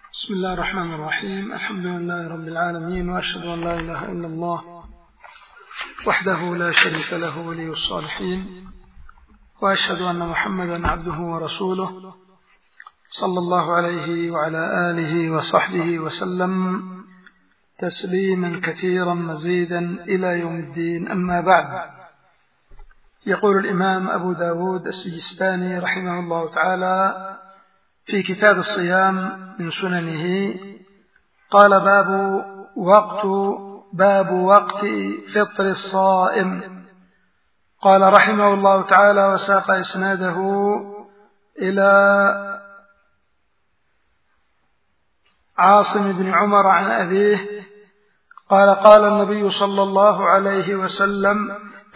بسم الله الرحمن الرحيم. الحمد لله رب العالمين، وأشهد أن لا إله إلا الله وحده لا شريك له ولي الصالحين، وأشهد أن محمدا عبده ورسوله صلى الله عليه وعلى آله وصحبه وسلم تسليما كثيرا مزيدا إلى يوم الدين. أما بعد، يقول الإمام أبو داود السجستاني رحمه الله تعالى في كتاب الصيام من سننه، قال: باب وقت فطر الصائم. قال رحمه الله تعالى: وساق إسناده إلى عاصم بن عمر عن أبيه قال: قال النبي صلى الله عليه وسلم: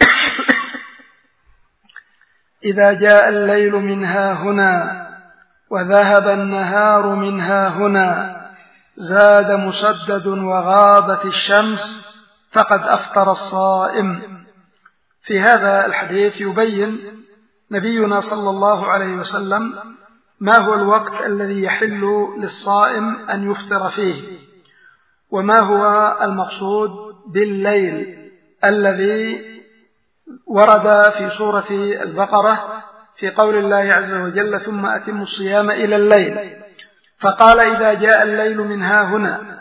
إذا جاء الليل منها هنا وذهب النهار منها هنا زاد مسدد وغابت الشمس فقد أفطر الصائم. في هذا الحديث يبين نبينا صلى الله عليه وسلم ما هو الوقت الذي يحل للصائم أن يفطر فيه، وما هو المقصود بالليل الذي ورد في سورة البقرة في قول الله عز وجل: ثم أتموا الصيام إلى الليل. فقال: إذا جاء الليل منها هنا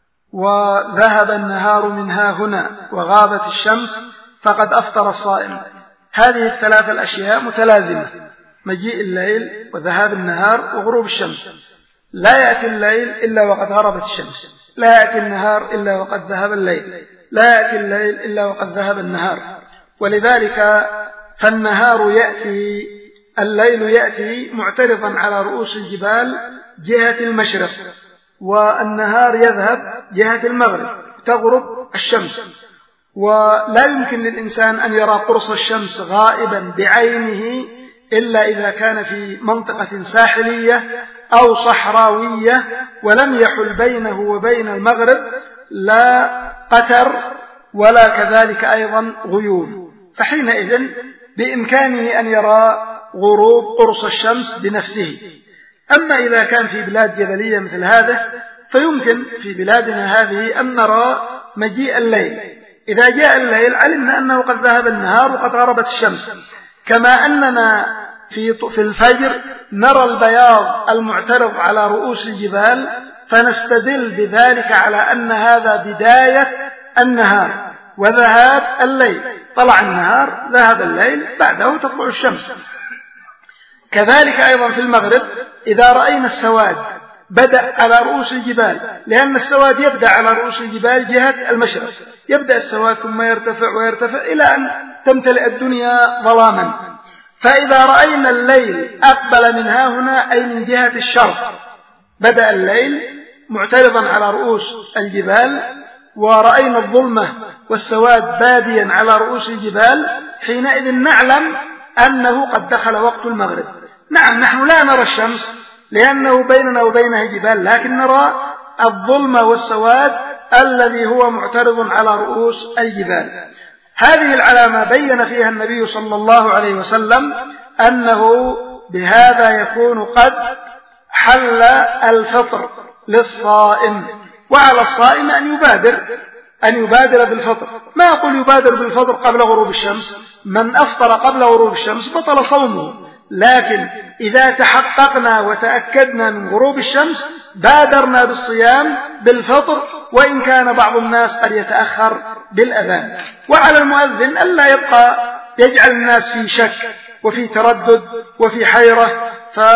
وذهب النهار منها هنا وغابت الشمس فقد أفطر الصائم. هذه الثلاث الأشياء متلازمة: مجيء الليل وذهاب النهار وغروب الشمس. لا يأتي الليل إلا وقد غربت الشمس، لا يأتي النهار إلا وقد ذهب الليل، لا يأتي الليل إلا وقد ذهب النهار. ولذلك فالنهار يأتي، الليل يأتي معترضا على رؤوس الجبال جهة المشرق، والنهار يذهب جهة المغرب، تغرب الشمس. ولا يمكن للإنسان أن يرى قرص الشمس غائبا بعينه إلا إذا كان في منطقة ساحلية أو صحراوية ولم يحل بينه وبين المغرب لا قتر ولا كذلك أيضا غيوم، فحينئذ بإمكانه أن يرى غروب قرص الشمس بنفسه. أما إذا كان في بلاد جبلية مثل هذا فيمكن في بلادنا هذه أن نرى مجيء الليل. إذا جاء الليل علمنا أنه قد ذهب النهار وقد غربت الشمس، كما أننا في الفجر نرى البياض المعترض على رؤوس الجبال فنستدل بذلك على أن هذا بداية النهار وذهاب الليل. طلع النهار ذهب الليل، بعده تطلع الشمس. كذلك أيضا في المغرب إذا رأينا السواد بدأ على رؤوس الجبال، لأن السواد يبدأ على رؤوس الجبال جهة المشرق، يبدأ السواد ثم يرتفع ويرتفع إلى أن تمتلئ الدنيا ظلاما. فإذا رأينا الليل أقبل من هنا أي من جهة الشرق، بدأ الليل معترضا على رؤوس الجبال، ورأينا الظلمة والسواد باديا على رؤوس الجبال، حينئذ نعلم أنه قد دخل وقت المغرب. نعم، نحن لا نرى الشمس لأنه بيننا وبينها جبال، لكن نرى الظلمة والسواد الذي هو معترض على رؤوس الجبال. هذه العلامة بين فيها النبي صلى الله عليه وسلم أنه بهذا يكون قد حل الفطر للصائم، وعلى الصائم أن يبادر بالفطر. ما أقول يبادر بالفطر قبل غروب الشمس، من أفطر قبل غروب الشمس بطل صومه، لكن إذا تحققنا وتأكدنا من غروب الشمس بادرنا بالصيام بالفطر، وإن كان بعض الناس قد يتأخر بالأذان. وعلى المؤذن ألا يبقى يجعل الناس في شك وفي تردد وفي حيرة.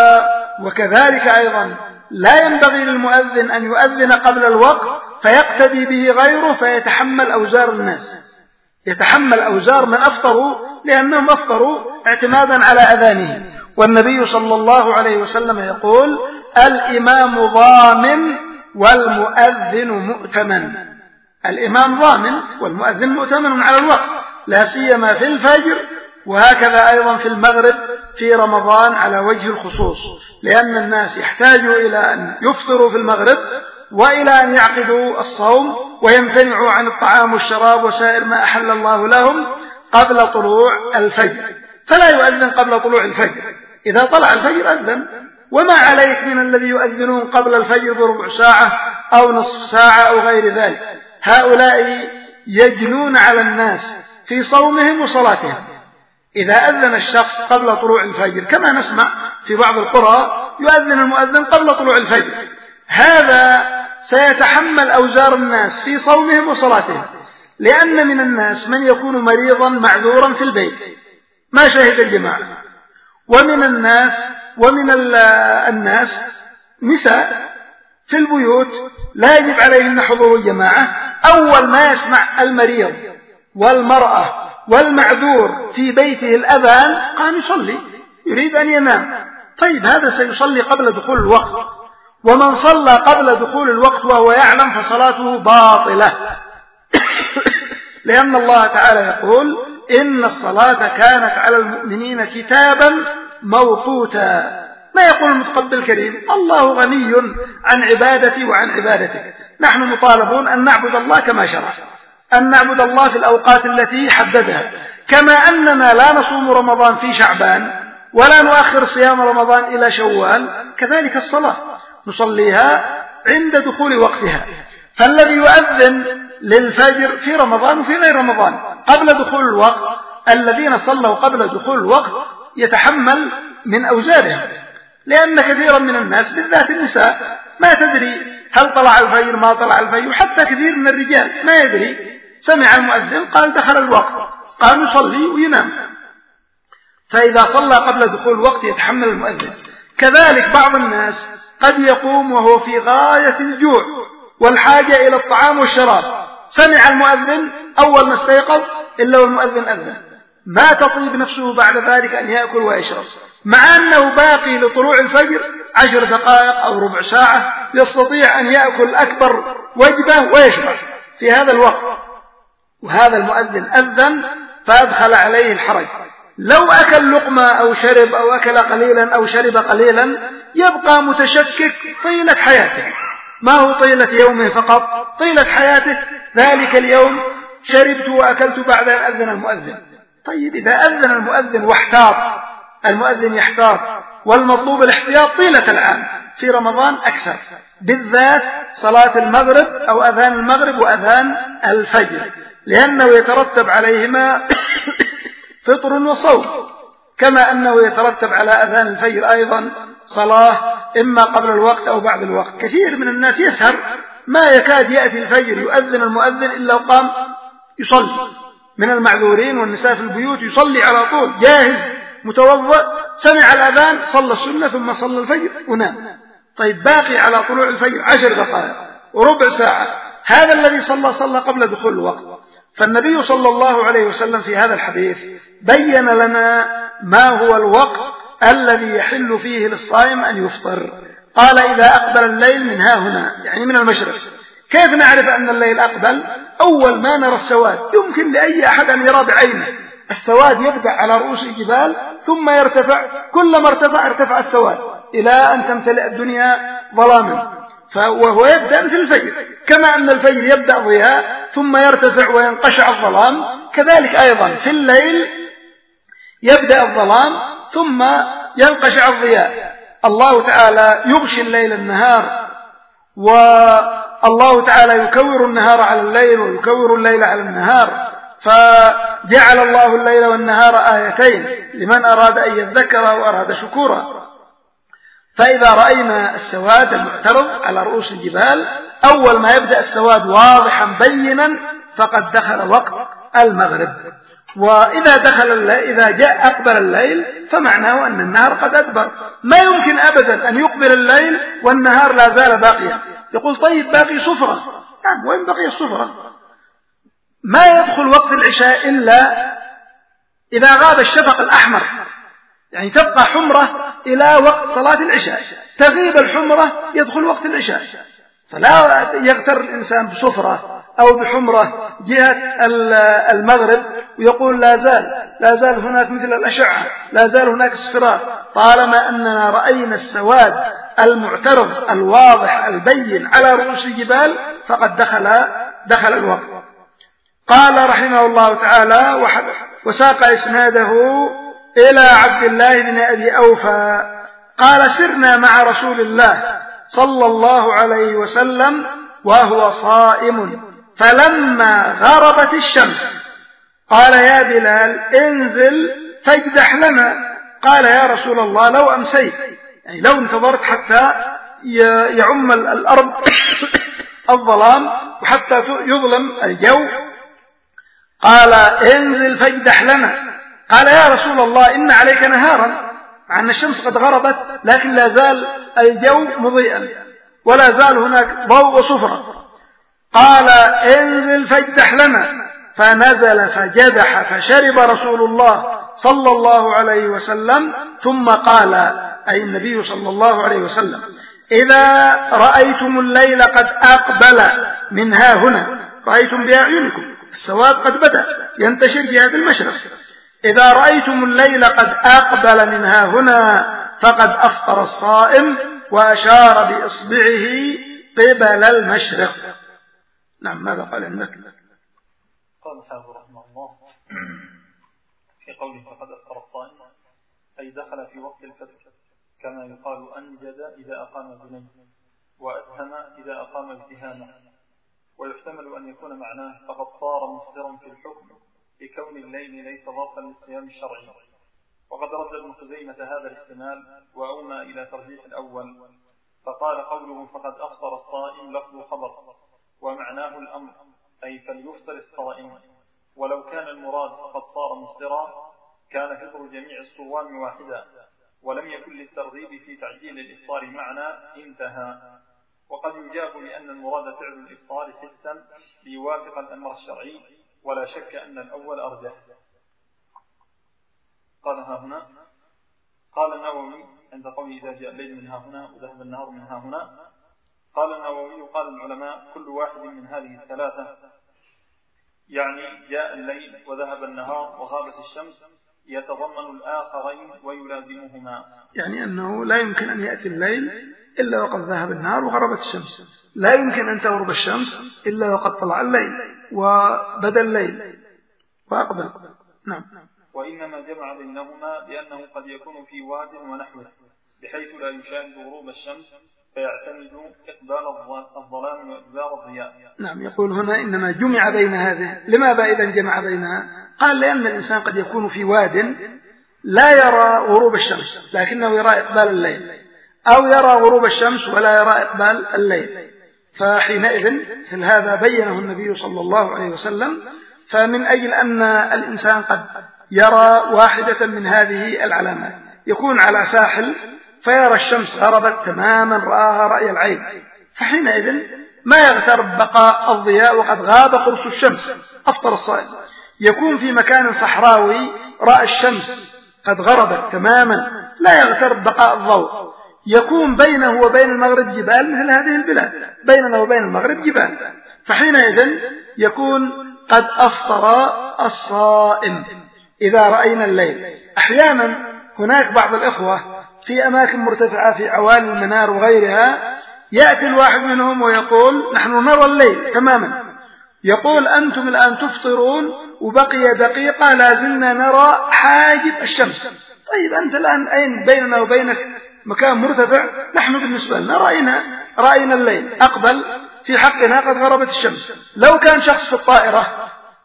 وكذلك أيضا لا ينبغي للمؤذن أن يؤذن قبل الوقت فيقتدي به غيره فيتحمل أوزار الناس، يتحمل أوزار من أفطروا لأنهم أفطروا اعتمادا على أذانهم. والنبي صلى الله عليه وسلم يقول: الإمام ضامن والمؤذن مؤتمن. الإمام ضامن والمؤذن مؤتمن على الوقت، لا سيما في الفجر، وهكذا أيضا في المغرب في رمضان على وجه الخصوص، لأن الناس يحتاجوا إلى أن يفطروا في المغرب وإلى أن يعقدوا الصوم ويمتنعوا عن الطعام والشراب وسائر ما أحل الله لهم قبل طلوع الفجر. فلا يؤذن قبل طلوع الفجر، إذا طلع الفجر أذن، وما عليك من الذي يؤذنون قبل الفجر بربع ساعة أو نصف ساعة أو غير ذلك. هؤلاء يجنون على الناس في صومهم وصلاتهم. إذا أذن الشخص قبل طلوع الفجر كما نسمع في بعض القرى يؤذن المؤذن قبل طلوع الفجر، هذا سيتحمل أوزار الناس في صومهم وصلاتهم، لأن من الناس من يكون مريضا معذورا في البيت ما شهد الجماعة، ومن الناس نساء في البيوت لا يجب عليهن حضور الجماعة. أول ما يسمع المريض والمرأة والمعذور في بيته الأذان قام يصلي، يريد أن ينام. طيب هذا سيصلي قبل دخول الوقت، ومن صلى قبل دخول الوقت وهو يعلم فصلاته باطلة لأن الله تعالى يقول إن الصلاة كانت على المؤمنين كتابا موقوتا. ما يقول المتقبل الكريم؟ الله غني عن عبادتي وعن عبادتك، نحن مطالبون أن نعبد الله كما شرع، أن نعبد الله في الأوقات التي حددها، كما أننا لا نصوم رمضان في شعبان ولا نؤخر صيام رمضان إلى شوال، كذلك الصلاة نصليها عند دخول وقتها. فالذي يؤذن للفجر في رمضان وفي غير رمضان قبل دخول الوقت، الذين صلوا قبل دخول الوقت يتحمل من أوزارهم، لأن كثيرا من الناس بالذات النساء ما تدري هل طلع الفجر ما طلع الفجر، وحتى كثير من الرجال ما يدري، سمع المؤذن قال دخل الوقت قام يصلي وينام، فإذا صلى قبل دخول الوقت يتحمل المؤذن. كذلك بعض الناس قد يقوم وهو في غاية الجوع والحاجة إلى الطعام والشراب، سمع المؤذن أول ما استيقظ إلا والمؤذن أذن، ما تطيب نفسه بعد ذلك أن يأكل ويشرب، مع أنه باقي لطلوع الفجر 10 دقائق أو ربع ساعة يستطيع أن يأكل أكبر وجبة ويشبع في هذا الوقت، وهذا المؤذن أذن فأدخل عليه الحرج. لو أكل لقمة أو شرب أو أكل قليلا أو شرب قليلا يبقى متشكك طيلة حياته، ما هو طيلة يومه فقط، طيلة حياته ذلك اليوم شربت وأكلت بعد أن أذن المؤذن. طيب إذا أذن المؤذن واحتاط، المؤذن يحتاط، والمطلوب الاحتياط طيلة العام، في رمضان أكثر، بالذات صلاة المغرب أو أذان المغرب وأذان الفجر، لأنه يترتب عليهما فطر وصوم، كما أنه يترتب على أذان الفجر أيضا صلاة إما قبل الوقت أو بعد الوقت. كثير من الناس يسهر ما يكاد يأتي الفجر يؤذن المؤذن إلا وقام يصلي، من المعذورين والنساء في البيوت يصلي على طول جاهز متوضأ، سمع الأذان صلى السنة ثم صلى الفجر ونام. طيب باقي على طلوع الفجر 10 دقائق وربع ساعة، هذا الذي صلى قبل دخول الوقت. فالنبي صلى الله عليه وسلم في هذا الحديث بين لنا ما هو الوقت الذي يحل فيه للصائم أن يفطر. قال إذا أقبل الليل من ها هنا، يعني من المشرق. كيف نعرف أن الليل أقبل؟ أول ما نرى السواد، يمكن لأي أحد أن يرى بعينه، السواد يبدأ على رؤوس الجبال ثم يرتفع، كلما ارتفع السواد إلى أن تمتلئ الدنيا ظلاما، وهو يبدأ مثل الفجر، كما أن الفجر يبدأ ضياء ثم يرتفع وينقشع الظلام، كذلك أيضا في الليل يبدأ الظلام ثم ينقشع الضياء. الله تعالى يغشي الليل النهار، والله تعالى يكور النهار على الليل ويكور الليل على النهار، فجعل الله الليل والنهار آيتين لمن أراد أن يذكر وأراد شكورا. فإذا رأينا السواد المعترض على رؤوس الجبال، أول ما يبدأ السواد واضحا بينا فقد دخل وقت المغرب. إذا جاء أقبل الليل فمعناه أن النهار قد أدبر. ما يمكن أبدا أن يقبل الليل والنهار لا زال باقيا. يقول طيب باقي صفرة، يعني وين بقي الصفرة؟ ما يدخل وقت العشاء إلا إذا غاب الشفق الأحمر، يعني تبقى حمرة إلى وقت صلاة العشاء، تغيب الحمرة يدخل وقت العشاء. فلا يغتر الإنسان بصفرة أو بحمرة جهة المغرب ويقول لا زال هناك مثل الأشعة، لا زال هناك اصفرار، طالما أننا رأينا السواد المعترض الواضح البين على رؤوس الجبال فقد دخل الوقت. قال رحمه الله تعالى وساق إسناده إلى عبد الله بن أبي أوفى قال سرنا مع رسول الله صلى الله عليه وسلم وهو صائم، فلما غربت الشمس قال يا بلال انزل فاجدح لنا. قال يا رسول الله لو أمسيت، يعني لو انتظرت حتى يعم الأرض الظلام وحتى يظلم الجو، قال انزل فاجدح لنا. قال يا رسول الله إن عليك نهارا، مع أن الشمس قد غربت لكن لا زال الجو مضيئا ولا زال هناك ضوء وصفرة. قال انزل فاجدح لنا، فنزل فجدح فشرب رسول الله صلى الله عليه وسلم، ثم قال أي النبي صلى الله عليه وسلم إذا رأيتم الليل قد أقبل من ها هنا، رأيتم بأعينكم السواد قد بدأ ينتشر جهة المشرق، إذا رأيتم الليل قد أقبل من ها هنا فقد أفطر الصائم، وأشار بإصبعه قبل المشرق. نعم، ماذا قال عندك؟ قال الحافظ رحمه الله في قوله فقد أفطر الصائم أي دخل في وقت الفجر، كما يقال أنجد إذا أقام بنيه، وأدهم إذا أقام ابتهامه. ويحتمل أن يكون معناه فقد صار مفطرا في الحكم لكون الليل ليس ظرفا للصيام الشرعي. وقد رد ابن خزيمة هذا الاحتمال وأومى إلى ترجيح الأول، فقال قوله فقد أفطر الصائم لفظ خبر، ومعناه الأمر أي فليفطر الصائم. ولو كان المراد فقد صار مفطرا كان فطر جميع الصوام واحدا، ولم يكن للترغيب في تعجيل الإفطار معنى انتهى. وقد يجاب لأن المراد فعل الإفطار حسا ليوافق الأمر الشرعي، ولا شك أن الأول أرجح. قال ها هنا قال النووي عند قوله إذا جاء الليل من ها هنا وذهب النهار من ها هنا، قال النووي قال العلماء كل واحد من هذه الثلاثة، يعني جاء الليل وذهب النهار وغابت الشمس، يتضمن الآخرين ويلازمهما، يعني أنه لا يمكن أن يأتي الليل إلا وقد ذهب النهار وغربت الشمس، لا يمكن أن تغرب الشمس إلا وقد طلع الليل وبدا الليل وأقبل. نعم. وإنما جمع بينهما لأنه قد يكون في واد ونحوه بحيث لا يشاهد غروب الشمس فيعتمد إقبال الظلام وإدبار الضياء. نعم، يقول هنا إنما جمع بين هذه. لماذا إذا جمع بينها؟ قال لأن الإنسان قد يكون في واد لا يرى غروب الشمس لكنه يرى إقبال الليل، أو يرى غروب الشمس ولا يرى إقبال الليل، فحينئذ مثل هذا بينه النبي صلى الله عليه وسلم. فمن أجل أن الإنسان قد يرى واحدة من هذه العلامات، يكون على ساحل فيرى الشمس غربت تماما رآها رأي العين، فحينئذ ما يغترب بقاء الضياء وقد غاب قرص الشمس، أفطر الصائم. يكون في مكان صحراوي رأى الشمس قد غربت تماما لا يغترب بقاء الضوء، يكون بينه وبين المغرب جبال مثل هذه البلاد، بيننا وبين المغرب جبال، فحينئذ يكون قد أفطر الصائم إذا رأينا الليل. أحيانا هناك بعض الإخوة في أماكن مرتفعة في عوالي المنار وغيرها، يأتي الواحد منهم ويقول نحن نرى الليل تماما، يقول أنتم الآن تفطرون وبقي دقيقة لازلنا نرى حاجب الشمس. طيب أنت الآن أين بيننا وبينك مكان مرتفع؟ نحن بالنسبة لنا رأينا الليل أقبل، في حقنا قد غربت الشمس. لو كان شخص في الطائرة،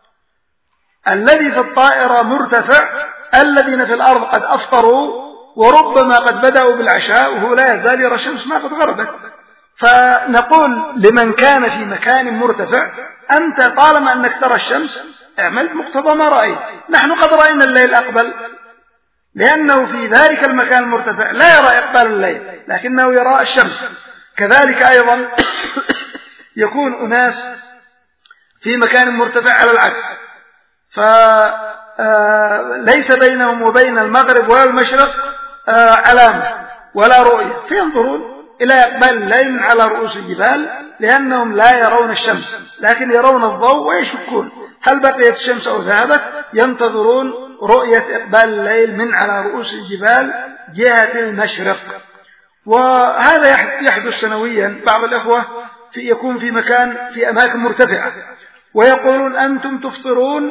الذي في الطائرة مرتفع، الذين في الأرض قد أفطروا وربما قد بدأوا بالعشاء وهو لا يزال يرى الشمس ما قد غربت. فنقول لمن كان في مكان مرتفع أنت طالما أنك ترى الشمس اعمل مقتضى ما رأيت. نحن قد رأينا الليل أقبل، لأنه في ذلك المكان المرتفع لا يرى إقبال الليل لكنه يرى الشمس. كذلك أيضا يكون أناس في مكان مرتفع على العكس، فليس بينهم وبين المغرب ولا المشرق علامة ولا رؤية، فينظرون إلى إقبال الليل على رؤوس الجبال لأنهم لا يرون الشمس لكن يرون الضوء ويشكون هل بقيت الشمس أو ذهبت، ينتظرون رؤية إقبال الليل من على رؤوس الجبال جهة المشرق. وهذا يحدث سنويا. بعض الأخوة يكون في أماكن مرتفعة ويقولون أنتم تفطرون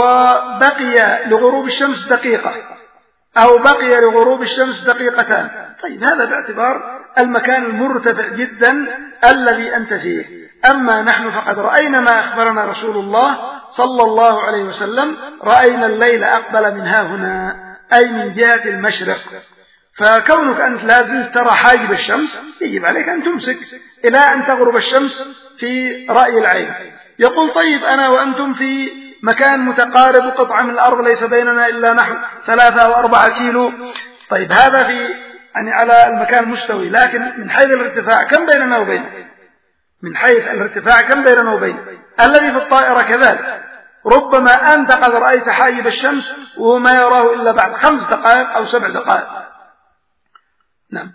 وبقي لغروب الشمس دقيقة أو بقي لغروب الشمس دقيقتان، طيب هذا باعتبار المكان المرتفع جدا الذي أنت فيه. أما نحن فقد رأينا ما أخبرنا رسول الله صلى الله عليه وسلم، رأينا الليل أقبل من ها هنا، أي من جهة المشرق. فكونك أنت لازلت ترى حاجب الشمس يجب عليك أن تمسك إلى أن تغرب الشمس في رأي العين. يقول طيب أنا وأنتم في مكان متقارب وقطعة من الأرض ليس بيننا إلا نحو 3 أو 4 كيلو، طيب هذا في يعني على المكان المستوي، لكن من حيث الارتفاع كم بيننا وبينه؟ من حيث الارتفاع كم بيننا وبينه؟ الذي في الطائرة كذلك، ربما أنت قد رأيت حاجب الشمس وهو ما يراه إلا بعد 5 دقائق أو 7 دقائق. نعم.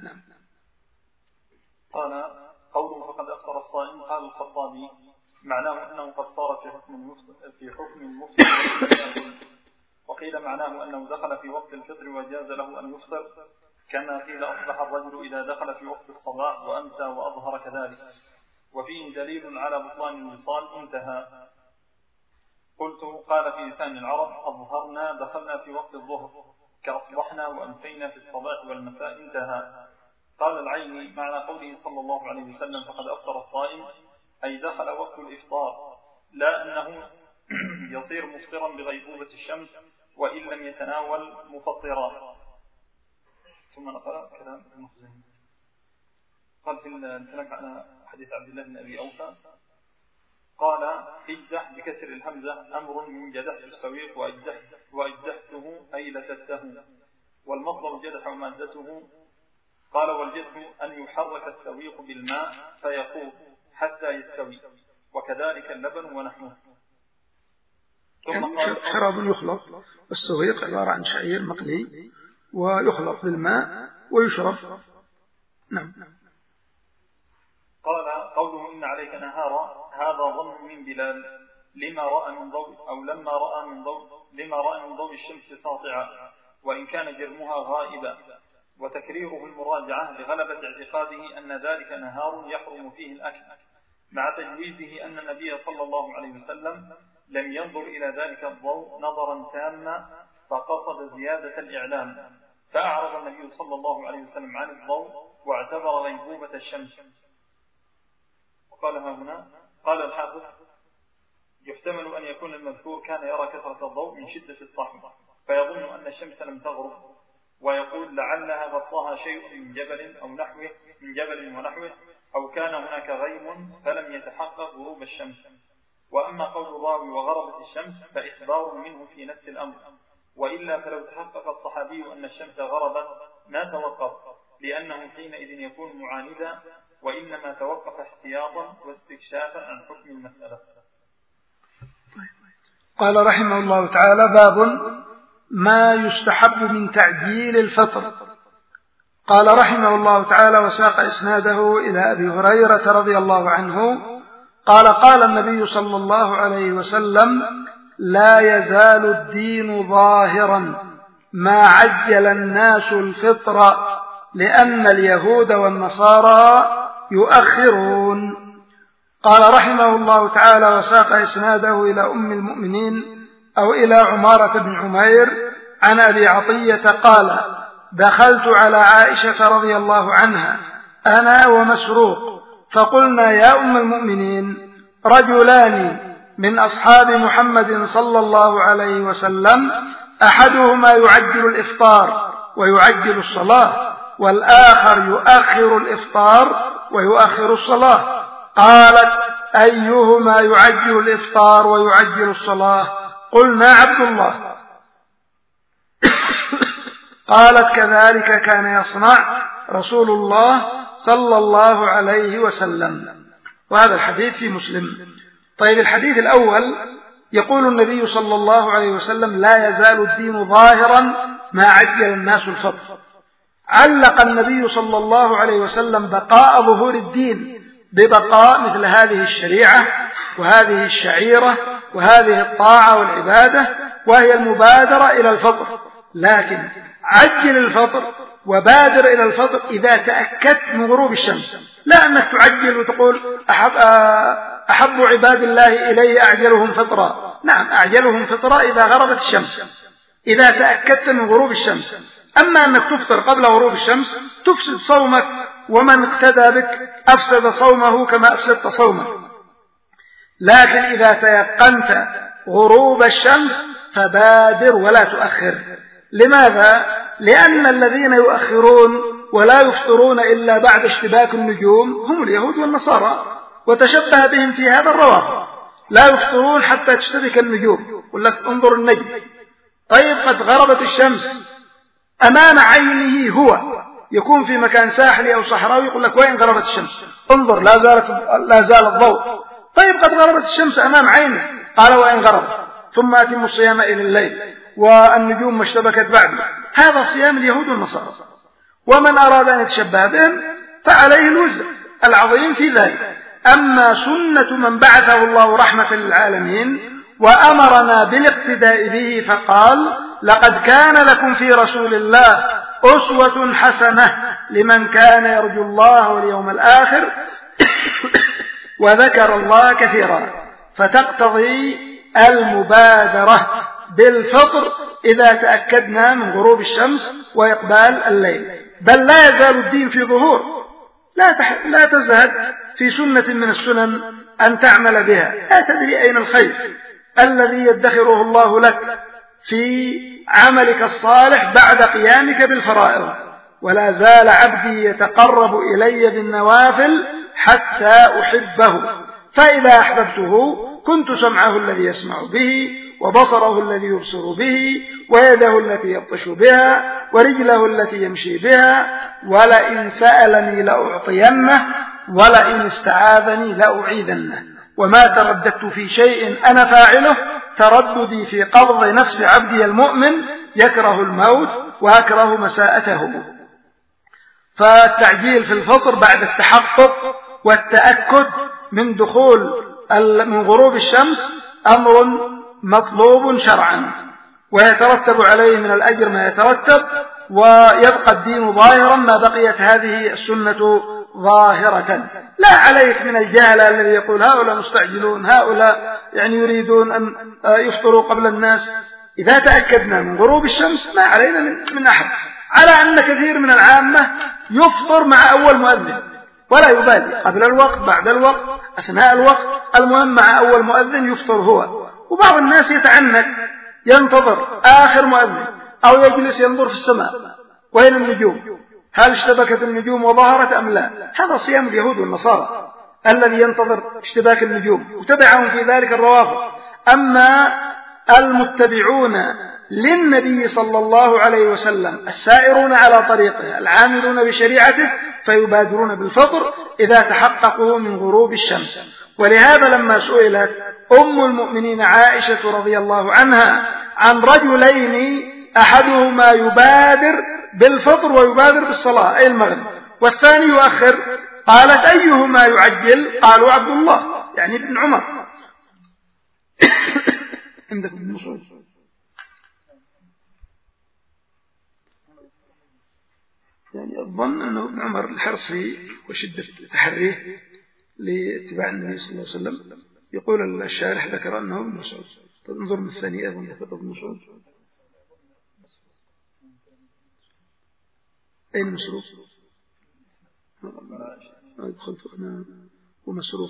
قال قوله فقد أفطر الصائم، قال الخطابي معناه أنه قد صار في حكم المفطر، وقيل معناه أنه دخل في وقت الفطر وجاز له أن يفطر، كما قيل أصبح الرجل إذا دخل في وقت الصباح وأمسى وأظهر كذلك، وفيه دليل على بطلان الوصال. انتهى. قلت قال في لسان العرب أظهرنا دخلنا في وقت الظهر كأصبحنا وأمسينا في الصباح والمساء. انتهى. قال العيني معنى قوله صلى الله عليه وسلم فقد أفطر الصائم أي دخل وقت الإفطار، لا أنه يصير مفطرا بغيبوبة الشمس وإن لم يتناول مفطرا. ثم نقرأ كلام المخزن. قال في الكلام على حديث عبد الله بن أبي أوفى قال اجدح بكسر الهمزة أمر من جدحت السويق وأجدحته أي لتته، والمصدر جدح ومادته. قال والجدح أن يحرك السويق بالماء فيقوم حتى يستوي، وكذلك اللبن ونحوه. يعني شراب يخلط، السويق عبارة عن شعير مقلي ويخلط بالماء ويشرب. نعم. قال قوله إن عليك نهارا هذا ظن من بلال لما رأى من ضوء الشمس ساطعا وإن كان جرمها غائبا، وتكريره المراجعة لغلبة اعتقاده أن ذلك نهار يحرم فيه الأكل، مع تجويزه أن النبي صلى الله عليه وسلم لم ينظر إلى ذلك الضوء نظرا تاما فقصد زيادة الإعلام، فأعرض النبي صلى الله عليه وسلم عن الضوء واعتبر غيبوبة الشمس. وقالها هنا قال الحافظ يحتمل أن يكون المذكور كان يرى كثرة الضوء من شدة الصحن فيظن أن الشمس لم تغرب، ويقول لعلها غطاها شيء من جبل ونحوه أو كان هناك غيم فلم يتحقق غروب الشمس. وأما قول الراوي وغربت الشمس فإخبار منه في نفس الأمر، وإلا فلو تحقق الصحابي أن الشمس غربت ما توقف، لأنه حينئذ يكون معاندا، وإنما توقف احتياطا واستكشافا عن حكم المسألة. قال رحمه الله تعالى باب ما يستحب من تعجيل الفطر. قال رحمه الله تعالى وساق إسناده إلى أبي هريرة رضي الله عنه قال قال النبي صلى الله عليه وسلم لا يزال الدين ظاهرا ما عجل الناس الفطر لأن اليهود والنصارى يؤخرون. قال رحمه الله تعالى وساق إسناده إلى أم المؤمنين أو إلى عمارة بن عمير عن أبي عطية قال دخلت على عائشة رضي الله عنها أنا ومسروق فقلنا يا أم المؤمنين رجلان من أصحاب محمد صلى الله عليه وسلم أحدهما يعجل الإفطار ويعجل الصلاة والآخر يؤخر الإفطار ويؤخر الصلاة. قالت أيهما يعجل الإفطار ويعجل الصلاة؟ قلنا عبد الله. قالت كذلك كان يصنع رسول الله صلى الله عليه وسلم. وهذا الحديث في مسلم. طيب الحديث الأول يقول النبي صلى الله عليه وسلم لا يزال الدين ظاهرا ما عجل الناس الفطر. علق النبي صلى الله عليه وسلم بقاء ظهور الدين ببقاء مثل هذه الشريعة وهذه الشعيرة وهذه الطاعة والعبادة وهي المبادرة إلى الفطر، لكن عجل الفطر وبادر إلى الفطر إذا تأكدت من غروب الشمس، لا أنك تعجل وتقول أحب عباد الله إلي أعجلهم فطرا. نعم أعجلهم فطرا إذا غربت الشمس، إذا تأكدت من غروب الشمس. أما أنك تفطر قبل غروب الشمس تفسد صومك، ومن اقتدى بك أفسد صومه كما أفسدت صومك. لكن إذا تيقنت غروب الشمس فبادر ولا تؤخر. لماذا؟ لأن الذين يؤخرون ولا يفطرون إلا بعد اشتباك النجوم هم اليهود والنصارى، وتشبه بهم في هذا الروافض، لا يفطرون حتى تشتبك النجوم. يقول لك انظر النجم، طيب قد غربت الشمس أمام عينه، هو يكون في مكان ساحلي أو صحراوي، يقول لك وين غربت الشمس؟ انظر لا زال الضوء. طيب قد غربت الشمس أمام عينه، قال وإن غربت، ثم أتم الصيام إلى الليل والنجوم ما اشتبكت بعده. هذا صيام اليهود والنصارى، ومن أراد أن يتشبه بهم فعليه الوزر العظيم في ذلك. أما سنة من بعثه الله رحمة للعالمين وأمرنا بالاقتداء به فقال لقد كان لكم في رسول الله أسوة حسنة لمن كان يرجو الله واليوم الآخر وذكر الله كثيرا، فتقتضي المبادرة بالفطر إذا تأكدنا من غروب الشمس وإقبال الليل. بل لا يزال الدين في ظهور، لا تزهد في سنة من السنن أن تعمل بها، لا تدري أين الخير الذي يدخره الله لك في عملك الصالح بعد قيامك بالفرائض. ولا زال عبدي يتقرب إلي بالنوافل حتى أحبه، فإذا أحببته كنت سمعه الذي يسمع به، وبصره الذي يبصر به، ويده التي يبطش بها، ورجله التي يمشي بها، ولئن سألني لأعطينه، ولئن استعاذني لأعيذنه. وما ترددت في شيء أنا فاعله ترددي في قبض نفس عبدي المؤمن يكره الموت وأكره مساءته. فالتعجيل في الفطر بعد التحقق والتأكد من غروب الشمس أمر مطلوب شرعا، ويترتب عليه من الأجر ما يترتب، ويبقى الدين ظاهرا ما بقيت هذه السنة ظاهرة. لا عليك من الجهل الذي يقول هؤلاء مستعجلون، هؤلاء يريدون أن يفطروا قبل الناس. إذا تأكدنا من غروب الشمس ما علينا من أحد، على أن كثير من العامة يفطر مع أول مؤذن ولا يبالي، قبل الوقت بعد الوقت أثناء الوقت، المهم مع أول مؤذن يفطر هو. وبعض الناس يتعنت ينتظر آخر مؤذن، أو يجلس ينظر في السماء وين النجوم، هل اشتبكت النجوم وظهرت أم لا. هذا صيام اليهود والنصارى الذي ينتظر اشتباك النجوم، وتبعهم في ذلك الروافض. أما المتبعون للنبي صلى الله عليه وسلم السائرون على طريقه العاملون بشريعته فيبادرون بالفطر إذا تحققوا من غروب الشمس. ولهذا لما سئلت أم المؤمنين عائشة رضي الله عنها عن رجلين أحدهما يبادر بالفطر ويبادر بالصلاة أي المغرب، والثاني يؤخر، قالت أيهما يعجل؟ قالوا عبد الله، يعني ابن عمر. عندك ابن مسعود؟ يعني الظن أنه ابن عمر الحرصي وشدة تحريه لاتباع النبي صلى الله عليه وسلم. يقول الشارح ذكر أنه ابن مسعود. طب انظر من الثاني أيضا ذكر ابن مسعود. أين مسروق؟ أدخلت أنا ومسروق.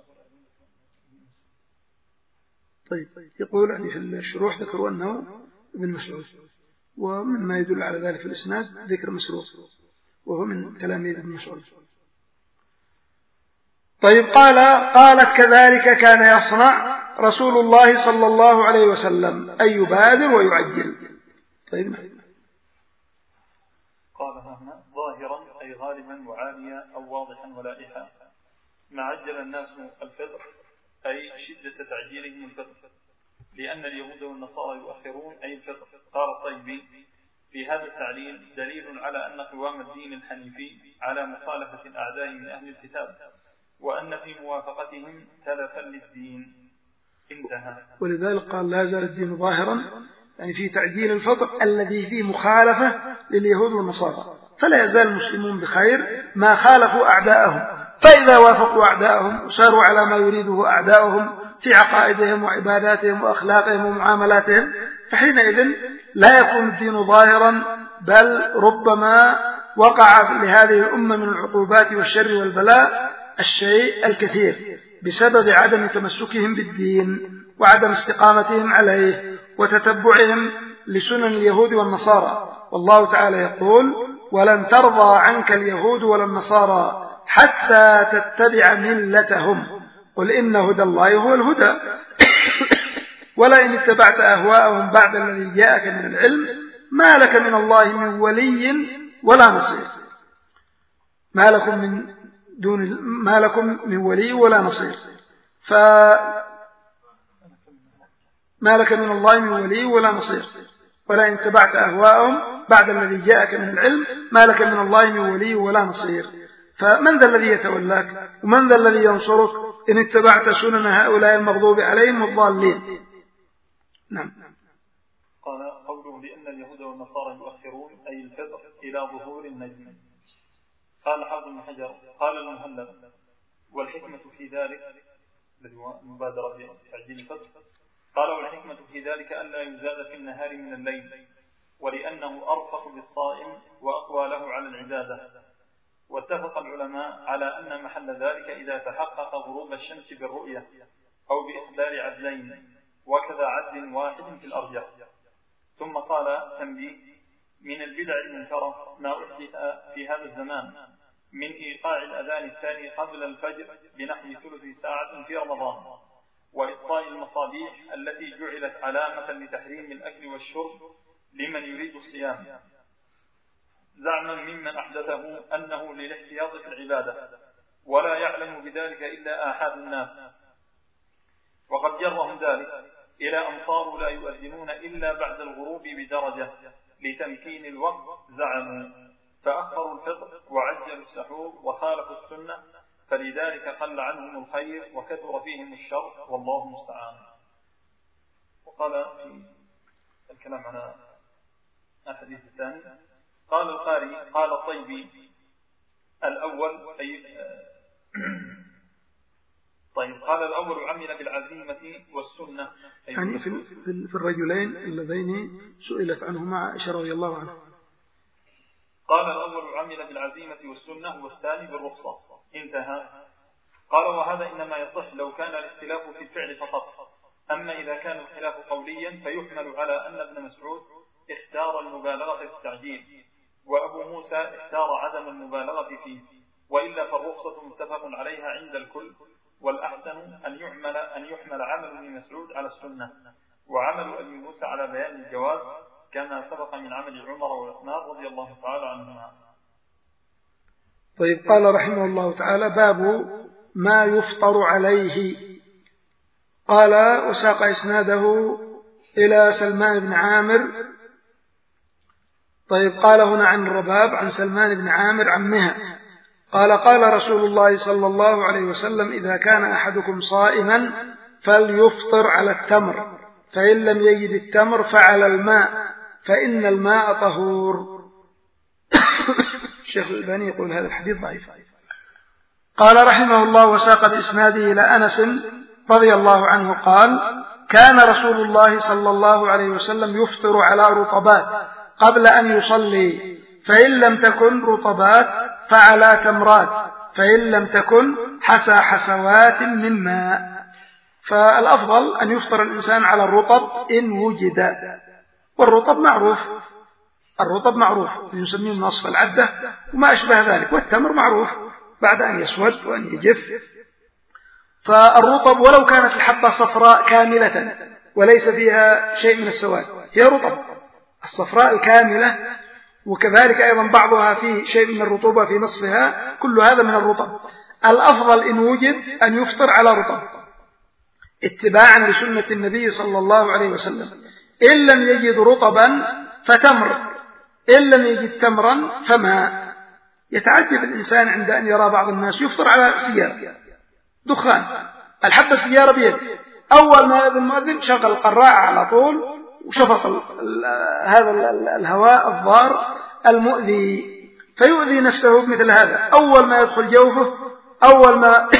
طيب يقول يعني في الشروح ذكروا أنه ابن مسعود، ومما يدل على ذلك في الإسناد ذكر مسروق وهو من تلاميذ ابن مسعود. طيب قالت كذلك كان يصنع رسول الله صلى الله عليه وسلم أن يبادر ويعجل. طيب قال هنا ظاهرا أي غالبا وعاليا أو واضحا ولائحا. ما عجل الناس الفطر أي شدة تعجيلهم الفطر، لأن اليهود والنصارى يؤخرون أي الفطر. قال الطيبي في هذا التعليل دليل على أن قوام الدين الحنيفي على مخالفة أعدائه من أهل الكتاب، وأن في موافقتهم تلفا للدين. انتهى. ولذلك قال لا زال الدين ظاهرا، يعني في تعجيل الفطر الذي فيه مخالفة لليهود والنصارى، فلا يزال المسلمون بخير ما خالفوا أعداءهم. فإذا وافقوا أعداءهم وساروا على ما يريده أعداءهم في عقائدهم وعباداتهم وأخلاقهم ومعاملاتهم، فحينئذ لا يكون الدين ظاهرا بل ربما وقع لهذه الأمة من العقوبات والشر والبلاء الشيء الكثير بسبب عدم تمسكهم بالدين وعدم استقامتهم عليه وتتبعهم لسنن اليهود والنصارى. والله تعالى يقول: ولن ترضى عنك اليهود ولا النصارى حتى تتبع ملتهم قل إن هدى الله هو الهدى ولئن اتبعت أهواءهم بعد الذي جاءك من العلم ما لك من الله من ولي ولا نصير. ما لكم من ولي ولا نصير. ما لك من الله من ولي ولا نصير ولئن اتبعت أهواءهم بعد الذي جاءك من العلم ما لك من الله من ولي ولا نصير. فمن ذا الذي يتولاك ومن ذا الذي ينصرك إن اتبعت سنن هؤلاء المغضوب عليهم والضالين. نعم. قال: قوله لأن اليهود والنصارى يؤخرون أي الفطر إلى ظهور النجم. قال حافظ بن حجر: قال المهلب: والحكمة في ذلك الذي هو المبادرة بتعجيل الفطر، قال: والحكمة في ذلك ألا يزاد في النهار من الليل، ولأنه أرفق بالصائم وأقوى له على العبادة. واتفق العلماء على أن محل ذلك إذا تحقق غروب الشمس بالرؤية أو بإخبار عدلين، وكذا عدل واحد في الأرجح. ثم قال: تنبيه: من البدع المنكرة ما أحدث في هذا الزمان من إيقاع الأذان الثاني قبل الفجر بنحو ثلث ساعة في رمضان، وإطفاء المصابيح التي جعلت علامة لتحريم الأكل والشرب لمن يريد الصيام، زعما ممن أحدثه أنه للاحتياط في العبادة، ولا يعلم بذلك إلا آحاد الناس. وقد جرهم ذلك إلى أن صاروا لا يؤذنون إلا بعد الغروب بدرجة لتمكين الوقت زعموا، فأخروا الفطر وعجلوا السحور وخالفوا السنة، فلذلك قل عنهم الخير وكثر فيهم الشر، والله المستعان. وقال في الكلام على الحديث الثاني: قال القاري: قال الطيبي الأول طيب، قال الأول عمل بالعزيمة والسنة، يعني في الرجلين اللذين سئلت عنهما عائشة رضي الله عنها. قال الأول عمل بالعزيمة والسنة والثاني بالرخصة، انتهى. قال: وهذا إنما يصح لو كان الاختلاف في الفعل فقط، أما إذا كان الخلاف قوليا فيحمل على أن ابن مسعود اختار المبالغة في التعجيل، وأبو موسى اختار عدم المبالغة فيه، وإلا فالرخصة متفق عليها عند الكل، والأحسن أن يحمل عمل ابن مسعود على السنة، وعمل أبي موسى على بيان الجواز، كما سبق من عمل عمر وعثمان رضي الله تعالى عنهما. طيب، قال رحمه الله تعالى: باب ما يفطر عليه. قال: وساق إسناده إلى سلمان بن عامر. طيب، قال هنا عن الرباب عن سلمان بن عامر عمها قال: قال رسول الله صلى الله عليه وسلم: إذا كان أحدكم صائما فليفطر على التمر، فإن لم يجد التمر فعلى الماء، فإن الماء طهور. الشيخ الألباني يقول هذا الحديث ضعيف. قال رحمه الله: وساق بإسناده إلى أنس رضي الله عنه قال: كان رسول الله صلى الله عليه وسلم يفطر على رطبات قبل أن يصلي، فإن لم تكن رطبات فعلى تمرات، فإن لم تكن حسى حسوات من ماء. فالأفضل أن يفطر الإنسان على الرطب إن وجد، والرطب معروف يسميه نصف العدة وما أشبه ذلك، والتمر معروف بعد أن يسود وأن يجف. فالرطب ولو كانت الحبة صفراء كاملة وليس فيها شيء من السواد هي رطب، الصفراء الكاملة، وكذلك أيضا بعضها فيه شيء من الرطوبة في نصفها، كل هذا من الرطب. الأفضل إن وجد أن يفطر على رطب اتباعا لسنة النبي صلى الله عليه وسلم. إن لم يجد رطبا فتمر، إن لم يجد تمرا فماء. يتعجب الإنسان عند أن يرى بعض الناس يفطر على سيارة دخان، الحبة سيارة بيد، أول ما يأذن المؤذن شغل القراءة على طول وشفط هذا الهواء الضار المؤذي، فيؤذي نفسه بمثل هذا. أول ما يدخل جوفه، أول ما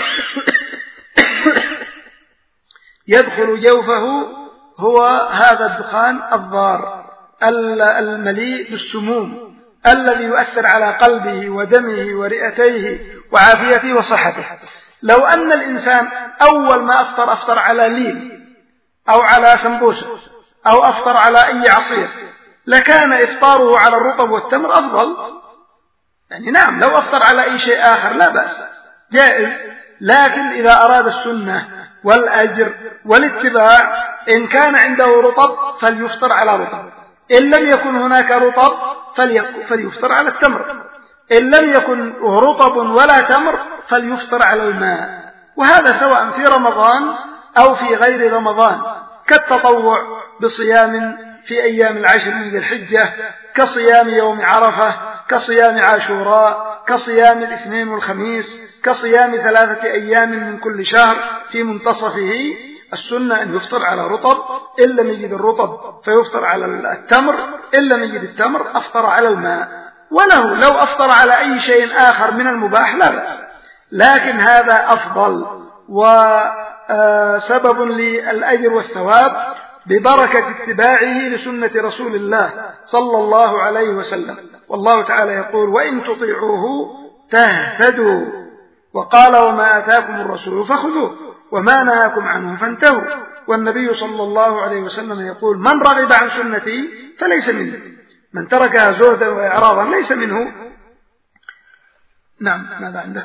يدخل جوفه هو هذا الدخان الضار، المليء بالسموم الذي يؤثر على قلبه ودمه ورئتيه وعافيته وصحته. لو أن الإنسان أول ما أفطر على لين أو على سمبوسة أو أفطر على أي عصير لكان إفطاره على الرطب والتمر أفضل. يعني نعم لو أفطر على أي شيء آخر لا بأس جائز، لكن إذا أراد السنة والأجر والاتباع إن كان عنده رطب فليفطر على رطب، إن لم يكن هناك رطب فليفطر على التمر، إن لم يكن رطب ولا تمر فليفطر على الماء. وهذا سواء في رمضان أو في غير رمضان، كالتطوع بصيام في أيام العشر من ذي الحجة، كصيام يوم عرفة، كصيام عاشوراء، كصيام الاثنين والخميس، كصيام 3 أيام من كل شهر في منتصفه. السنة أن يفطر على رطب، إن لم يجد الرطب فيفطر على التمر، إن لم يجد التمر أفطر على الماء. وله لو أفطر على أي شيء آخر من المباح لا بأس، لكن هذا أفضل وسبب للأجر والثواب ببركة اتباعه لسنة رسول الله صلى الله عليه وسلم. والله تعالى يقول: وإن تطيعوه تهتدوا، وقال: وما آتاكم الرسول فخذوه وما نهاكم عنه فانتهوا. والنبي صلى الله عليه وسلم يقول: من رغب عن سنتي فليس مني، من تركها زهدا وإعراضا ليس منه. نعم، ماذا عندك؟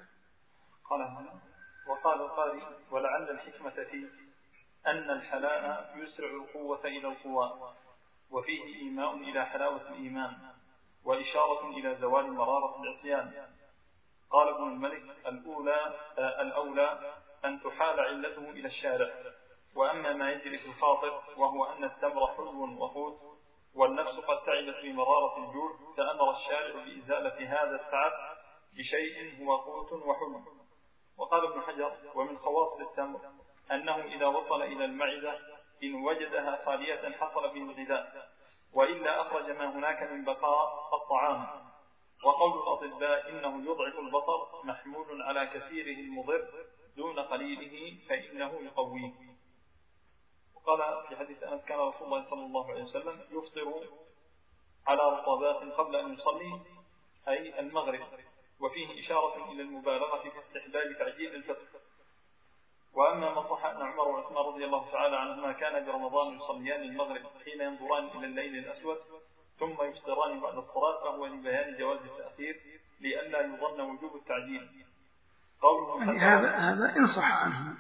وقال القارئ: ولعل الحكمة في أن الحلاء يسرع القوة إلى القوى، وفيه إيماء إلى حلاوة الإيمان، وإشارة إلى زوال مرارة العصيان. قال ابن الملك: الأولى أن تحال علته إلى الشارع. وأما ما يجري في الخاطر وهو أن التمر حلو وقوت، والنفس قد تعبت بمرارة الجوع، فأمر الشارع بإزالة هذا التعب بشيء هو قوت وحلو. وقال ابن حجر: ومن خواص التمر أنه إذا وصل إلى المعدة إن وجدها خالية حصل به الغذاء، وإلا أخرج ما هناك من بقاء الطعام. وقول الأطباء إنه يضعف البصر محمول على كثيره المضر دون قليله فإنه يقويه. وقال في حديث أنس: كان رسول الله صلى الله عليه وسلم يفطر على رطبات قبل أن يصلي، أي المغرب، وفيه إشارة إلى المبالغة في استحباب تعجيل الفطر. وأما ما صح أن عمر وعثمان رضي الله تعالى عنهما كان برمضان يصليان المغرب حين ينظران إلى الليل الأسود ثم يفطران بعد الصلاة، فهو لبيان جواز التأخير لئلا يظن وجوب التعجيل. يعني هذا إن صح عنه.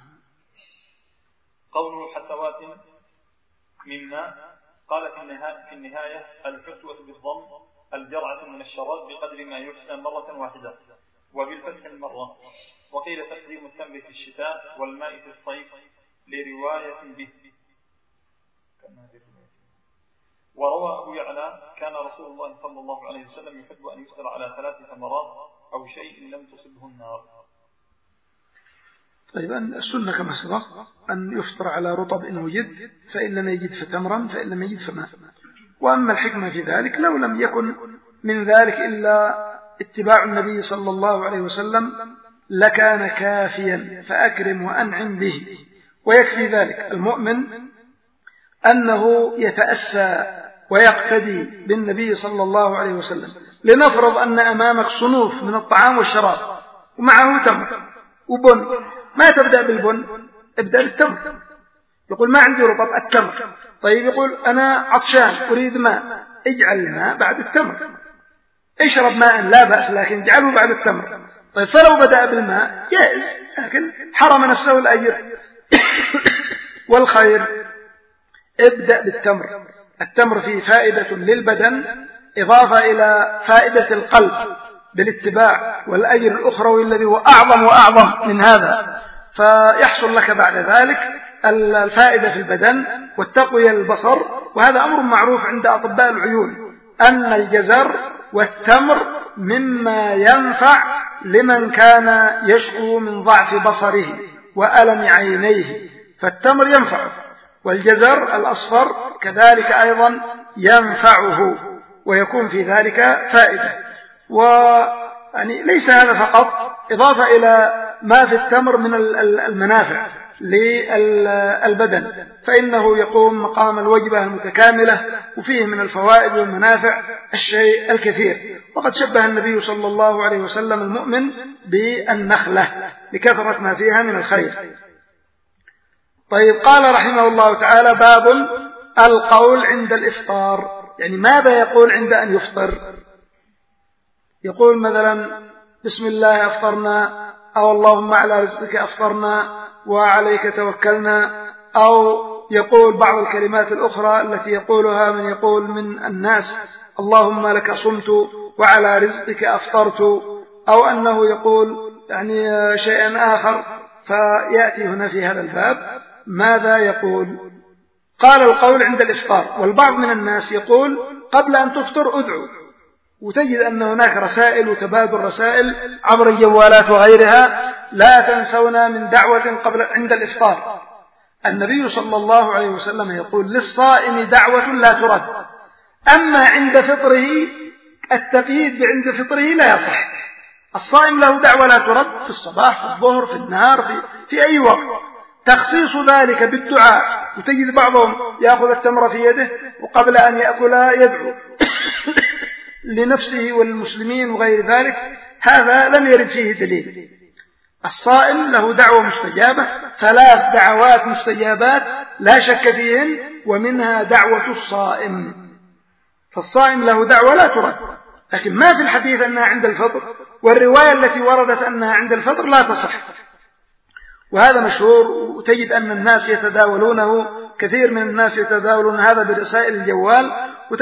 قوله حسوات مما قال في النهاية: الحسوة بالضم الجرعة من الشراب بقدر ما يحسن مرة واحدة، وبالفتح المرة. وقيل تقديم التمر في الشتاء والماء في الصيف لرواية به. وروى أبو يعلى: كان رسول الله صلى الله عليه وسلم يحب أن يفطر على 3 تمرات أو شيء لم تصبه النار. طيب، السنة كما سبق أن يفطر على رطب إن وجد، فإن لم يجد فتمرا، فإن لم يجد فماء. وأما الحكمة في ذلك لو لم يكن من ذلك إلا اتباع النبي صلى الله عليه وسلم لكان كافيا، فأكرم وأنعم به. ويكفي ذلك المؤمن أنه يتأسى ويقتدي بالنبي صلى الله عليه وسلم. لنفرض أن أمامك صنوف من الطعام والشراب ومعه تمر وبن، ما تبدأ بالبن، ابدأ بالتمر. يقول: ما عندي رطب، التمر. طيب، يقول: أنا عطشان أريد ماء، اجعل الماء بعد التمر. اشرب ماء لا بأس، لكن اجعله بعد التمر. طيب، فلو بدأ بالماء جائز، لكن حرم نفسه الأجر والخير. ابدأ بالتمر. التمر فيه فائدة للبدن إضافة إلى فائدة القلب بالاتباع والأجر الأخروي الذي هو أعظم وأعظم من هذا. فيحصل لك بعد ذلك الفائدة في البدن والتقوية للبصر. وهذا أمر معروف عند أطباء العيون أن الجزر والتمر مما ينفع لمن كان يشكو من ضعف بصره وألم عينيه، فالتمر ينفعه، والجزر الأصفر كذلك أيضا ينفعه، ويكون في ذلك فائدة. يعني ليس هذا فقط، إضافة إلى ما في التمر من المنافع، للبدن، فإنه يقوم مقام الوجبة المتكاملة، وفيه من الفوائد والمنافع الشيء الكثير. وقد شبه النبي صلى الله عليه وسلم المؤمن بالنخلة لكثرة ما فيها من الخير. طيب، قال رحمه الله تعالى: باب القول عند الإفطار. يعني ماذا يقول عند أن يفطر؟ يقول مثلا: بسم الله أفطرنا، أو اللهم على رزقك أفطرنا وعليك توكلنا، أو يقول بعض الكلمات الأخرى التي يقولها من يقول من الناس: اللهم لك صمت وعلى رزقك أفطرت، أو أنه يقول يعني شيئا آخر. فيأتي هنا في هذا الباب ماذا يقول. قال: القول عند الإفطار. والبعض من الناس يقول قبل أن تفطر أدعو، وتجد أن هناك رسائل وتبادل رسائل عبر الجوالات وغيرها: لا تنسونا من دعوة قبل عند الإفطار. النبي صلى الله عليه وسلم يقول: للصائم دعوة لا ترد. أما عند فطره التقييد عند فطره لا يصح. الصائم له دعوة لا ترد في الصباح، في الظهر، في النهار، في أي وقت. تخصيص ذلك بالدعاء، وتجد بعضهم يأخذ التمر في يده وقبل أن يأكلها يدعو لنفسه وللمسلمين وغير ذلك، هذا لم يرد فيه دليل. الصائم له دعوة مستجابة، 3 دعوات مستجابات لا شك فيهن، ومنها دعوة الصائم. فالصائم له دعوة لا ترد، لكن ما في الحديث أنها عند الفطر، والرواية التي وردت أنها عند الفطر لا تصح. وهذا مشهور، وتجد أن الناس يتداولونه، كثير من الناس يتداولون هذا برسائل الجوال،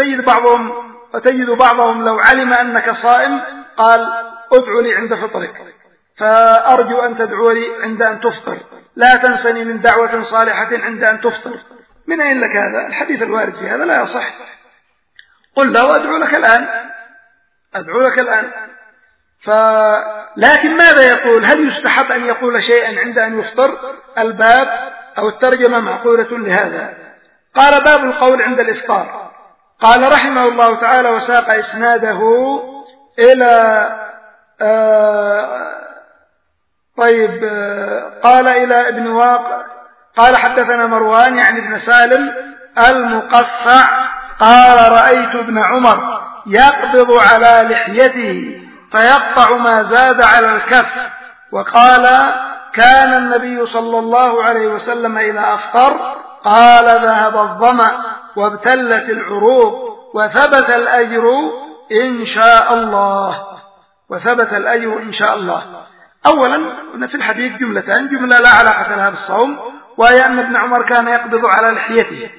وتجد بعضهم لو علم أنك صائم قال: ادعو لي عند فطرك، فأرجو أن تدعو لي عند أن تفطر، لا تنسني من دعوة صالحة عند أن تفطر. من أين لك هذا؟ الحديث الوارد في هذا لا يصح. قل له: أدعو لك الآن. لكن ماذا يقول؟ هل يستحب أن يقول شيئا عند أن يفطر؟ الباب أو الترجمة معقولة لهذا. قال: باب القول عند الإفطار. قال رحمه الله تعالى: وساق إسناده إلى قال إلى ابن واق قال: حدثنا مروان يعني ابن سالم المقفع قال: رأيت ابن عمر يقبض على لحيته فيقطع ما زاد على الكف. وقال: كان النبي صلى الله عليه وسلم إذا أفطر قال: ذهب الظمأ وابتلت العروق وثبت الأجر إن شاء الله. أولا في الحديث جملتان: جملة لا علاقة لها بالصوم، وهي أن ابن عمر كان يقبض على لحيته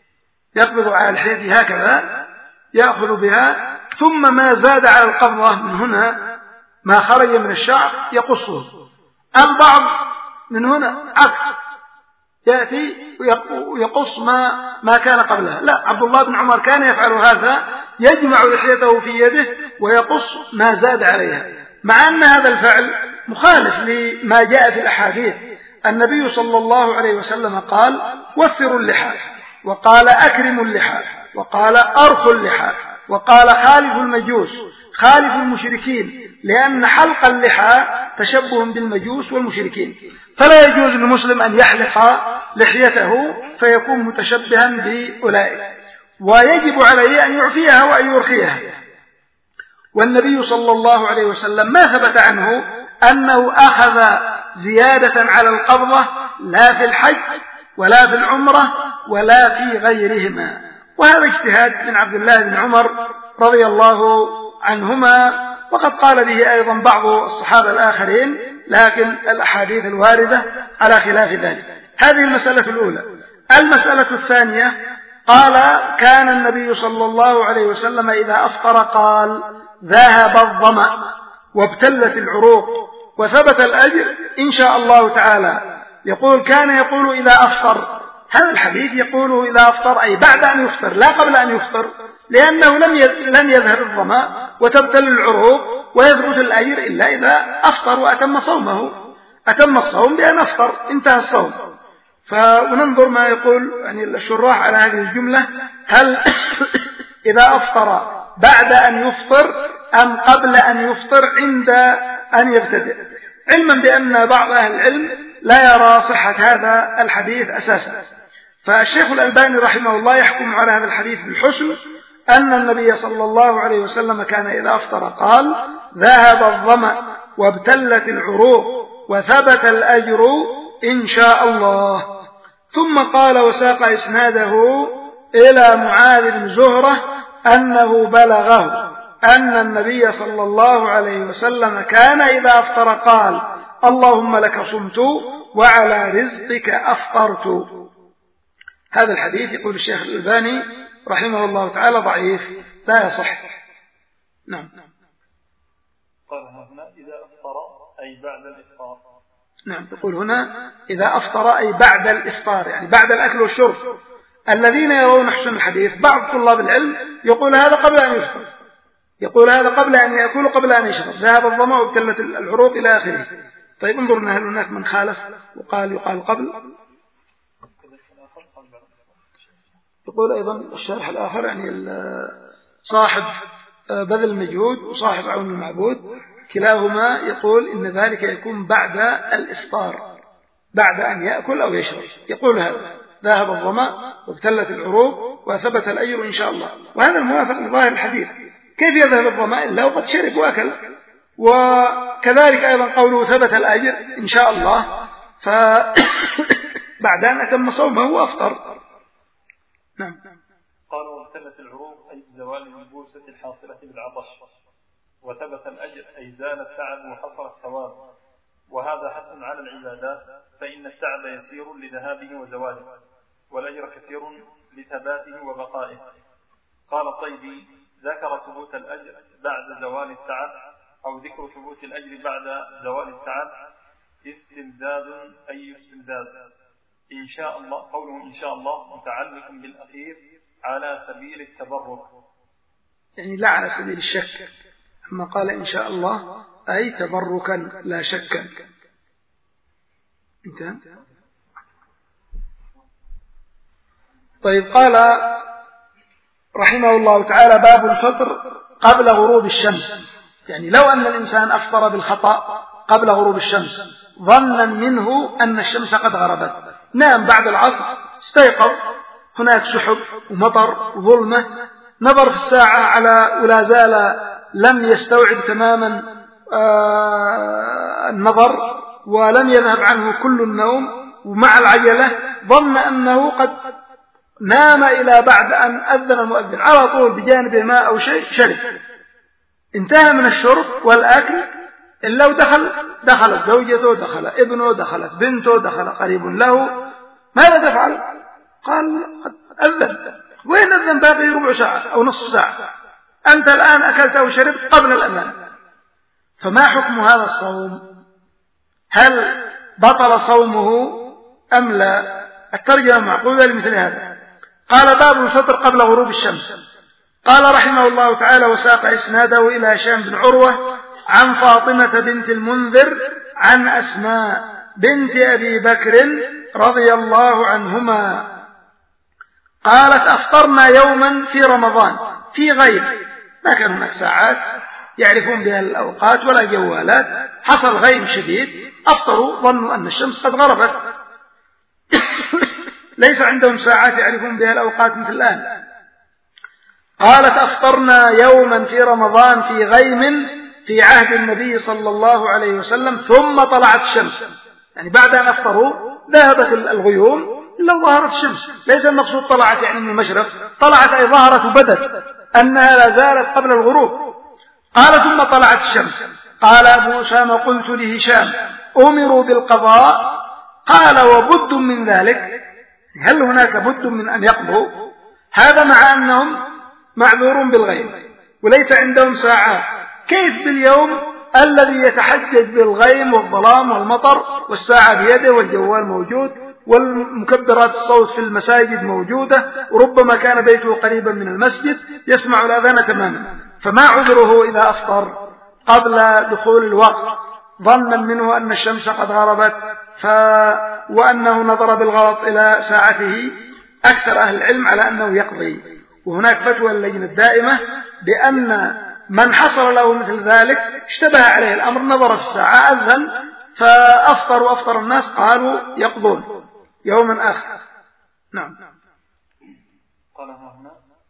هكذا، يأخذ بها، ثم ما زاد على القبضة من هنا ما خرج من الشعر يقصه. البعض من هنا عكس، يأتي ويقص ما كان قبلها. لا، عبد الله بن عمر كان يفعل هذا، يجمع لحيته في يده ويقص ما زاد عليها، مع أن هذا الفعل مخالف لما جاء في الأحاديث. النبي صلى الله عليه وسلم قال: وفروا اللحى، وقال: أكرموا اللحى، وقال: أرخوا اللحى، وقال: خالفوا المجوس، خالفوا المشركين، لأن حلق اللحى تشبه بالمجوس والمشركين، فلا يجوز للمسلم أن يحلق لحيته فيكون متشبها بأولئك، ويجب عليه أن يعفيها وأن يرخيها. والنبي صلى الله عليه وسلم ما ثبت عنه أنه أخذ زيادة على القبضة، لا في الحج ولا في العمرة ولا في غيرهما. وهذا اجتهاد من عبد الله بن عمر رضي الله عنهما، وقد قال به أيضا بعض الصحابة الآخرين، لكن الأحاديث الواردة على خلاف ذلك. هذه المسألة الأولى. المسألة الثانية: قال: كان النبي صلى الله عليه وسلم إذا أفطر قال: ذهب الظمأ وابتلت العروق وثبت الأجر إن شاء الله تعالى. يقول: كان يقول إذا أفطر. هذا الحديث يقوله إذا أفطر، أي بعد أن يفطر، لا قبل أن يفطر، لأنه لم يذهب الظمأ وتبتل العروق ويثبت الأجر إلا إذا أفطر وأتم صومه. أتم الصوم بأن أفطر، انتهى الصوم. فننظر ما يقول يعني الشراح على هذه الجملة: هل إذا أفطر بعد أن يفطر أم قبل أن يفطر عند أن يبتدئ؟ علما بأن بعض أهل العلم لا يرى صحة هذا الحديث أساسا. فالشيخ الألباني رحمه الله يحكم على هذا الحديث بالحسن، أن النبي صلى الله عليه وسلم كان إذا أفطر قال: ذهب الظمأ وابتلت العروق وثبت الأجر إن شاء الله. ثم قال وساق إسناده إلى معاذ بن زهرة أنه بلغه أن النبي صلى الله عليه وسلم كان إذا أفطر قال: اللهم لك صمت وعلى رزقك أفطرت. هذا الحديث يقول الشيخ الألباني رحمه الله تعالى ضعيف لا يصح. نعم. قال هنا إذا أفطر أي بعد الإفطار. نعم، يقول هنا إذا أفطر أي بعد الإفطار، يعني بعد الأكل والشرب. الذين يرون حسن الحديث بعض طلاب العلم يقول هذا قبل أن يفطر، يقول هذا قبل أن يأكل قبل أن يشرب، ذهب الظمأ وابتلت العروق إلى آخره. طيب انظرنا هل هناك من خالف وقال يقال قبل. يقول أيضا الشارح الآخر يعني صاحب بذل المجهود وصاحب عون المعبود كلاهما يقول إن ذلك يكون بعد الإفطار، بعد أن يأكل أو يشرب. يقول هذا: ذهب الظمأ وابتلت العروق وثبت الأجر إن شاء الله. وهذا الموافق لظاهر الحديث. كيف يذهب الظمأ إلا وقد شرب وأكل؟ وكذلك أيضا قوله ثبت الأجر إن شاء الله، فبعد أن أتم صومه وأفطر. نعم. قالوا وابتلت العروق أي بزوال النبوسة الحاصلة بالعطش، وثبت الأجر أي زال التعب وحصل الثواب. وهذا حث على العبادات، فإن التعب يسير لذهابه وزواله، والأجر كثير لثباته وبقائه. قال الطيبي: ذكر ثبوت الأجر بعد زوال التعب، أو ذكر ثبوت الأجر بعد زوال التعب استمداد أي استمداد. إن شاء الله، قوله إن شاء الله متعلق بالأخير على سبيل التبرك، يعني لا على سبيل الشك. أما قال إن شاء الله أي تبركا لا شكا. انتهى. طيب، قال رحمه الله تعالى: باب الفطر قبل غروب الشمس. يعني لو أن الإنسان أفطر بالخطأ قبل غروب الشمس ظنا منه أن الشمس قد غربت، نام بعد العصر، استيقظ هناك سحب ومطر وظلمة، نظر في الساعة على ولا زال لم يستوعب تماما النظر ولم يذهب عنه كل النوم ومع العجلة، ظن أنه قد نام إلى بعد أن أذن المؤذن، على طول بجانبه ماء أو شيء شرب، انتهى من الشرب والأكل إلا دخلت زوجته، دخل ابنه، دخلت بنته، دخل قريب له. ماذا تفعل؟ قال: قد أذن. وين أذن؟ باقي ربع ساعة أو نصف ساعة، أنت الآن أكلت أو شربت قبل الأذان. فما حكم هذا الصوم؟ هل بطل صومه أم لا؟ الترجمة معقولة لمثل هذا. قال: باب الفطر قبل غروب الشمس. قال رحمه الله تعالى: وساق إسناده إلى هشام بن عروة عن فاطمة بنت المنذر عن أسماء بنت أبي بكر رضي الله عنهما قالت: أفطرنا يوما في رمضان في غيب، ما كان هناك ساعات يعرفون بها الأوقات ولا جوالات، حصل غيب شديد، أفطروا ظنوا أن الشمس قد غربت ليس عندهم ساعات يعرفون بها الأوقات مثل الآن. قالت: أفطرنا يوما في رمضان في غيم في عهد النبي صلى الله عليه وسلم ثم طلعت الشمس. يعني بعد أن أفطروا ذهبت الغيوم إلا ظهرت الشمس، ليس المقصود طلعت يعني من المشرق، طلعت أي ظهرت وبدت أنها لا زالت قبل الغروب. قال: ثم طلعت الشمس. قال أبو أسامة: قلت لهشام: أمروا بالقضاء؟ قال: وبد من ذلك، هل هناك بد من أن يقضوا؟ هذا مع أنهم معذور بالغيب وليس عندهم ساعات، كيف باليوم الذي يتحجج بالغيم والظلام والمطر والساعة بيده والجوال موجود والمكبرات الصوت في المساجد موجودة، وربما كان بيته قريبا من المسجد يسمع الأذان تماما. فما عذره إذا أفطر قبل دخول الوقت ظنا منه أن الشمس قد غربت وأنه نظر بالغلط إلى ساعته؟ أكثر أهل العلم على أنه يقضي. وهناك فتوى اللجنة الدائمة بأن من حصل له مثل ذلك اشتبه عليه الأمر، نظر في الساعة أذن فأفطر الناس قالوا يقضون يوما آخر. نعم. قال هنا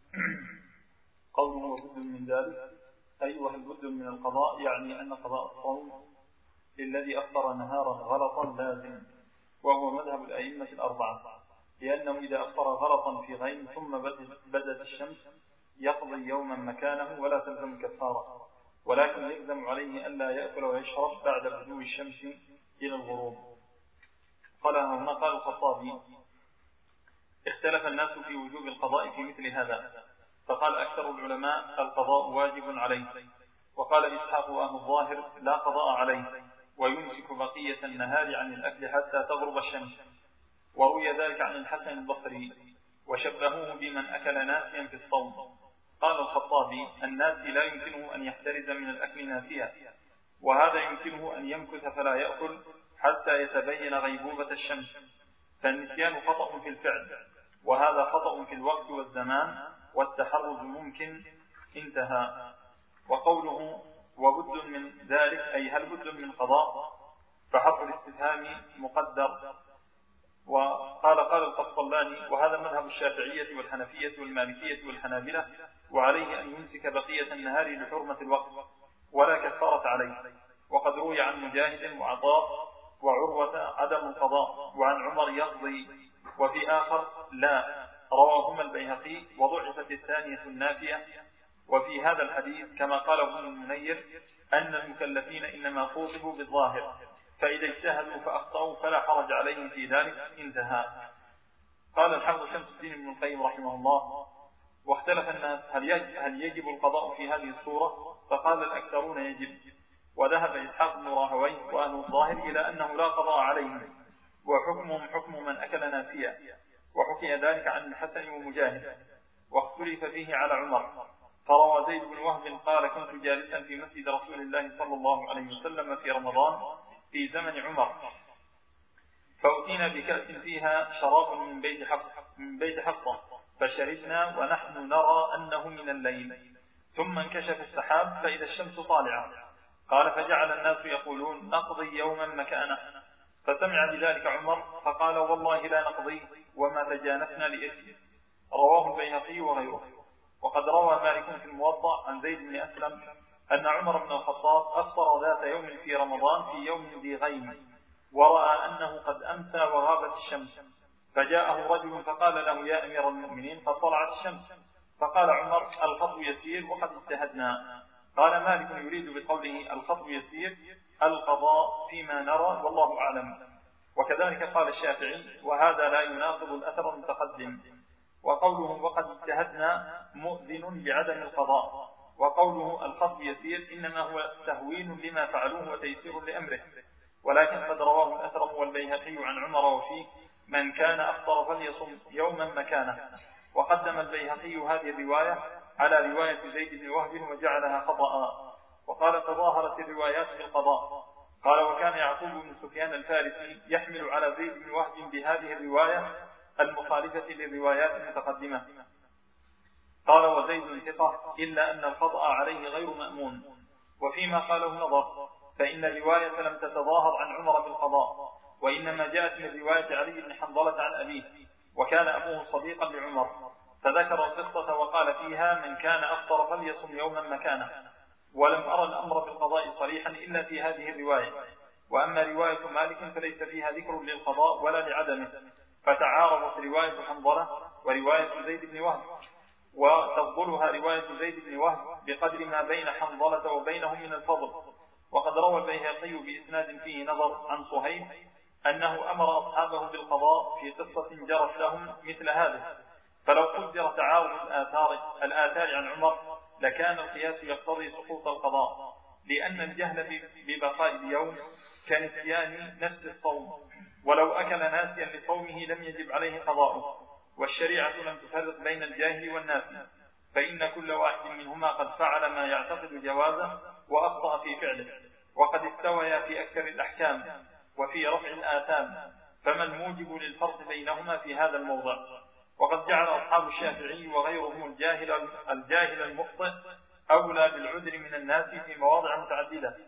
قوله وبد من ذلك أي وهل بد من القضاء، يعني أن قضاء الصوم للذي أفطر نهارا غلطا لازم، وهو مذهب الأئمة الأربعة، لأنه إذا أفطر غلطا في غيم ثم بدت الشمس يقضي يوما مكانه ولا تلزم كفارة، ولكن يلزم عليه ألا يأكل ويشرب بعد بدو الشمس إلى الغروب. قال هنا قال الخطابي اختلف الناس في وجوب القضاء في مثل هذا، فقال أكثر العلماء القضاء واجب عليه، وقال إسحاق وأهل الظاهر لا قضاء عليه ويمسك بقية النهار عن الأكل حتى تغرب الشمس. وروي ذلك عن الحسن البصري وشبهوه بمن أكل ناسيا في الصوم. قال الخطابي الناسي لا يمكنه أن يحترز من الأكل ناسيا، وهذا يمكنه أن يمكث فلا يأكل حتى يتبين غيبوبة الشمس، فالنسيان خطأ في الفعل، وهذا خطأ في الوقت والزمان، والتحرز ممكن. انتهى. وقوله وبد من ذلك أي هل بد من قضاء، فحرف الاستفهام مقدر. وقال القسطلاني وهذا مذهب الشافعية والحنفية والمالكية والحنابلة، وعليه أن يمسك بقية النهار لحرمة الوقت ولا كفارة عليه. وقد روي عن مجاهد وعطاء وعروة عدم القضاء، وعن عمر يقضي، وفي آخر لا، رواهما البيهقي، وضعفت الثانية النافية. وفي هذا الحديث كما قال ابن المنير أن المكلفين إنما خوطبوا بالظاهر، فإذا اجتهدوا فأخطأوا فلا حرج عليهم في ذلك. انتهى. قال الحافظ شمس الدين ابن القيم رحمه الله واختلف الناس هل يجب القضاء في هذه الصورة، فقال الأكثرون يجب، وذهب إسحاق بن راهويه وأهل الظاهر إلى أنه لا قضاء عليهم، وحكمهم حكم من أكل ناسيا، وحكي ذلك عن الحسن ومجاهد، واختلف فيه على عمر. فروى زيد بن وهب قال كنت جالسا في مسجد رسول الله صلى الله عليه وسلم في رمضان في زمن عمر، فأتينا بكأس فيها شراب من بيت حفصة فشربنا ونحن نرى أنه من الليل، ثم انكشف السحاب فإذا الشمس طالعة. قال فجعل الناس يقولون نقضي يوما مكانه، فسمع بذلك عمر فقال والله لا نقضي وما تجانفنا لإثم. رواه البيهقي وغيره. وقد روى مالك في الموطأ عن زيد بن أسلم أن عمر بن الخطاب أفطر ذات يوم في رمضان في يوم ذي غيم، ورأى أنه قد أمسى وغابت الشمس، فجاءه رجل فقال له يا أمير المؤمنين قد طلعت الشمس، فقال عمر الخطب يسير وقد اجتهدنا. قال مالك يريد بقوله الخطب يسير القضاء فيما نرى والله أعلم. وكذلك قال الشافعي وهذا لا يناقض الأثر المتقدم. وقوله وقد اجتهدنا مؤذن بعدم القضاء، وقوله الخطب يسير إنما هو تهوين لما فعلوه وتيسير لأمره. ولكن قد رواه الأثرم والبيهقي عن عمر وفيه من كان أفطر فليصم يوما مكانه. وقدم البيهقي هذه الرواية على رواية زيد بن وهب وجعلها خطأ، وقال تظاهرت الروايات بالقضاء. قال وكان يعقوب بن سفيان الفارسي يحمل على زيد بن وهب بهذه الرواية المخالفة للروايات المتقدمة. قال وزيد ثقة إلا أن الخطأ عليه غير مأمون. وفيما قاله نظر، فإن الرواية لم تتظاهر عن عمر بالقضاء، وإنما جاءت من رواية علي بن حنظلة عن أبيه، وكان أبوه صديقا لعمر، فذكر القصة وقال فيها من كان أفطر فليصم يوما مكانه. ولم أرى الأمر بالقضاء صريحا إلا في هذه الرواية. وأما رواية مالك فليس فيها ذكر للقضاء ولا لعدمه، فتعارضت رواية حنظلة ورواية زيد بن وهب، وتفضلها رواية زيد بن وهب بقدر ما بين حنظلة وبينهم من الفضل. وقد روى البيهقي بإسناد فيه نظر عن صهيب أنه أمر أصحابه بالقضاء في قصة جرت لهم مثل هذه. فلو قدر تعارض الآثار عن عمر لكان القياس يقتضي سقوط القضاء، لأن الجهل ببقاء اليوم كنسيان نفس الصوم، ولو أكل ناسيا لصومه لم يجب عليه قضاؤه. والشريعة لم تفرق بين الجاهل والناسي، فإن كل واحد منهما قد فعل ما يعتقد جوازه وأخطأ في فعله، وقد استويا في أكثر الأحكام وفي رفع الآثام، فما الموجب للفرق بينهما في هذا الموضع؟ وقد جعل أصحاب الشافعي وغيرهم الجاهل المخطئ أولى بالعذر من الناس في مواضع متعددة،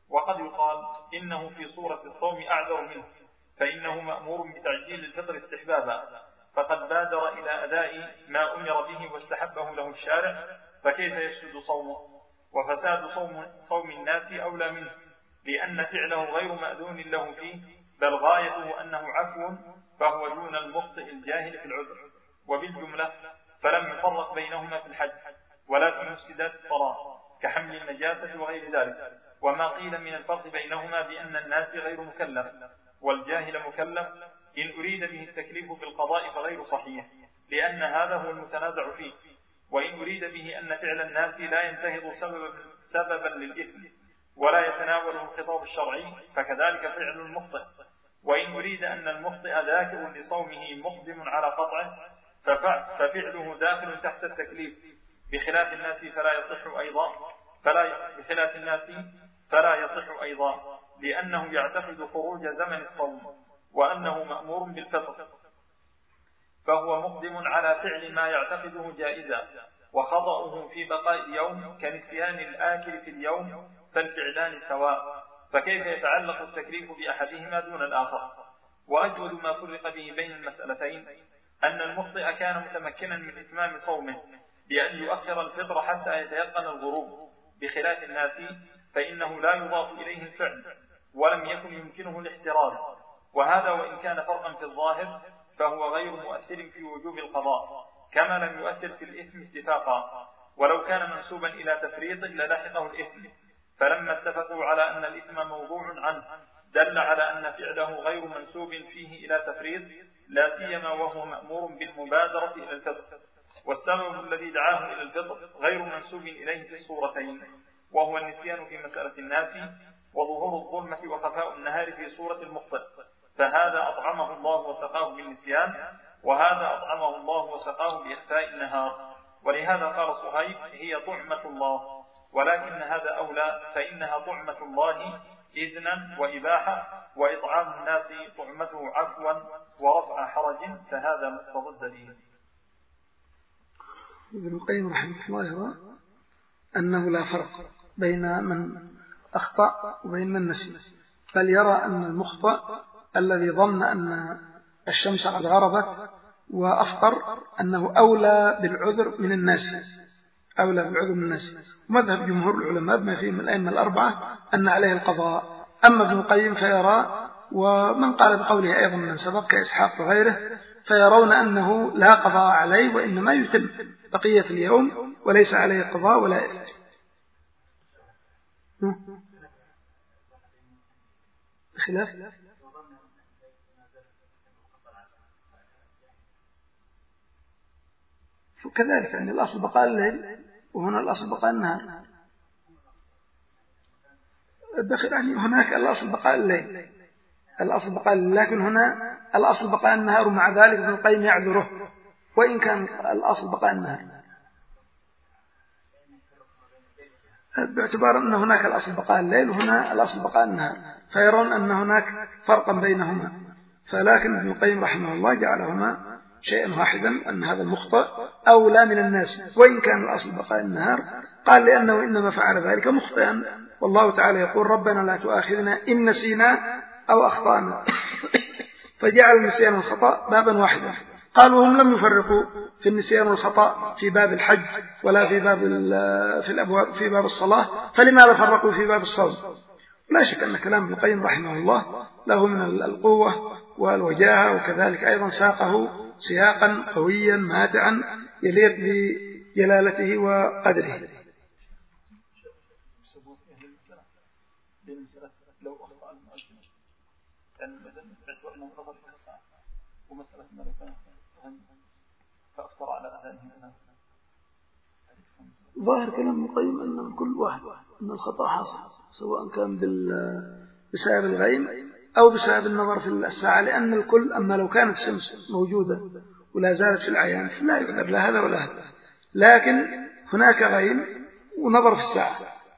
وقد يقال إنه في صورة الصوم أعذر منه، فإنه مأمور بتعجيل الفطر استحبابا، فقد بادر إلى أداء ما أمر به واستحبه له الشارع، فكيف يفسد صومه؟ وفساد صوم الناس أولى منه، لأن فعله غير مأذون له فيه، بل غايته أنه عفو، فهو دون المخطئ الجاهل في العذر. وبالجملة فلم يفرق بينهما في الحج ولا في مفسدات الصلاة كحمل النجاسة وغير ذلك. وما قيل من الفرق بينهما بأن الناس غير مكلف والجاهل مكلف، إن أريد به التكليف بالقضاء فغير صحيح، لأن هذا هو المتنازع فيه. وإن أريد به أن فعل الناس لا ينتهض سببا للإثم ولا يتناوله الخطاب الشرعي، فكذلك فعل المخطئ. وإن أريد أن المخطئ ذاكر لصومه مقدم على قطعه، ففعله داخل تحت التكليف، بخلاف الناس فلا يصح أيضا، لأنه يعتقد خروج زمن الصوم وأنه مأمور بالفطر، فهو مقدم على فعل ما يعتقده جائزا، وخطأه في بقاء اليوم كنسيان الآكل في اليوم، فالفعلان سواء، فكيف يتعلق التكليف بأحدهما دون الآخر؟ وأجود ما فرق به بين المسألتين أن المخطئ كان متمكنا من إتمام صومه بأن يؤخر الفطر حتى يتيقن الغروب، بخلاف الناس فإنه لا يضاف إليه الفعل ولم يكن يمكنه الاحتراز، وهذا وإن كان فرقا في الظاهر فهو غير مؤثر في وجوب القضاء، كما لم يؤثر في الإثم اتفاقا، ولو كان منسوبا إلى تفريط للحقه الإثم، فلما اتفقوا على أن الإثم موضوع عنه دل على أن فعله غير منسوب فيه إلى تفريط، لا سيما وهو مأمور بالمبادرة إلى الفطر، والسبب الذي دعاه إلى الفطر غير منسوب إليه في الصورتين، وهو النسيان في مسألة الناس، وظهور الظلمة وخفاء النهار في صورة المخطئ، فهذا أطعمه الله وسقاه بالنسيان، وهذا أطعمه الله وسقاه بإخفاء النهار. ولهذا قال صهيب: هي طعمة الله، ولكن هذا أولى، فإنها طعمة الله إذنا وإباحة، وإطعام الناس طعمته عفوا ورفع حرج، فهذا مقتضى الدليل. ابن القيم رحمه الله يرى أنه لا فرق بين من أخطأ وبين من نسي، بل يرى أن المخطئ الذي ظن أن الشمس قد غربت وأفطر أنه أولى بالعذر من الناس، أولى بالعذر من الناس. ومذهب جمهور العلماء بما فيه من الأئمة الأربعة أن عليه القضاء. أما ابن القيم فيرى، ومن قال بقوله أيضا من سبق كإسحاق وغيره، فيرون أنه لا قضاء عليه، وإنما يتم بقية اليوم وليس عليه قضاء ولا إثم. بخلاف كذلك، يعني الأصل بقاء الليل وهنا الأصل بقاء النهار. يعني هناك الأصل بقاء الليل، الأصل بقاء الليل، لكن هنا الأصل بقاء النهار، ومع ذلك ابن القيم يعذره وإن كان الأصل بقاء النهار، باعتبار أن هناك الأصل بقاء الليل وهنا الأصل بقاء النهار، فيرون أن هناك فرقا بينهما. فلكن ابن القيم رحمه الله جعلهما شيئا واحدا، أن هذا المخطئ أولى من الناس وإن كان الأصل بقاء النهار. قال لأنه إنما فعل ذلك مخطئا، والله تعالى يقول: ربنا لا تؤاخذنا إن نسينا أو أخطأنا، فجعل النسيان والخطأ بابا واحدا. قالوا هم لم يفرقوا في النسيان والخطأ في باب الحج ولا في باب الصلاة، فلماذا فرقوا في باب الصوم؟ لا شك أن كلام ابن القيم رحمه الله له من القوة والوجاهة، وكذلك أيضا ساقه سياقا قويا ماتعا يليق بجلالته وقدره. لو أخطأ المؤذن يعني مثلا أنه نظر إلى الساعة ومسألة ملكة فأفطر على أذانهم الناس، ظاهر كلام ابن القيم أن كل واحد أن الخطأ حاصل، سواء كان بسبب الغيم أو بسبب النظر في الساعة، لأن الكل، أما لو كانت الشمس موجودة ولا زالت في العيان فلا يعذر لا هذا ولا هذا، لكن هناك غيم ونظر في الساعة،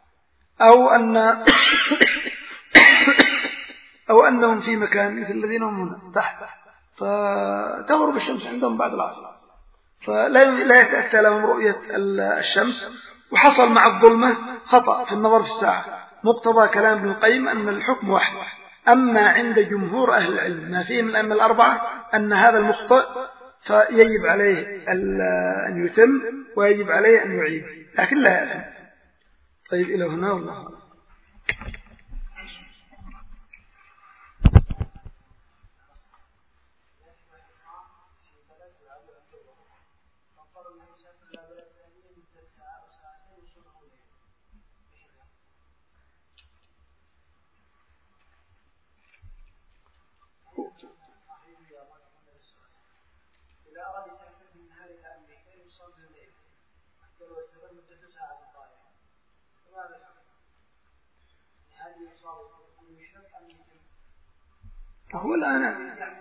أو أنهم في مكان مثل الذين هم هنا تحت فتغرب الشمس عندهم بعد العصر، فلا يتأتى لهم رؤية الشمس، وحصل مع الظلمة خطأ في النظر في الساعة، مقتضى كلام ابن القيم أن الحكم واحد. أما عند جمهور أهل العلم ما فيه من الأئمة الأربعة أن هذا المخطئ فيجب عليه أن يتم ويجب عليه أن يعيد، لكن لا يأثم. طيب إلى هنا والله. هو الآن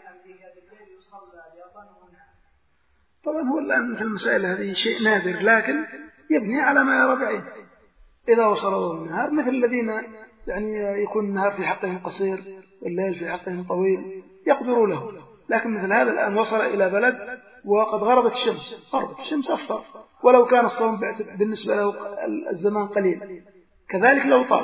طبعا هو الآن في المسائل هذه شيء نادر، لكن يبني على ما يرى بعيد. إذا وصلوا النهار مثل الذين يعني يكون النهار في حقهم قصير والليل في حقهم طويل يقدروا له، لكن مثل هذا الآن وصل إلى بلد وقد غربت الشمس أفطر، ولو كان الصوم بالنسبة له الزمان قليل كذلك لو طال.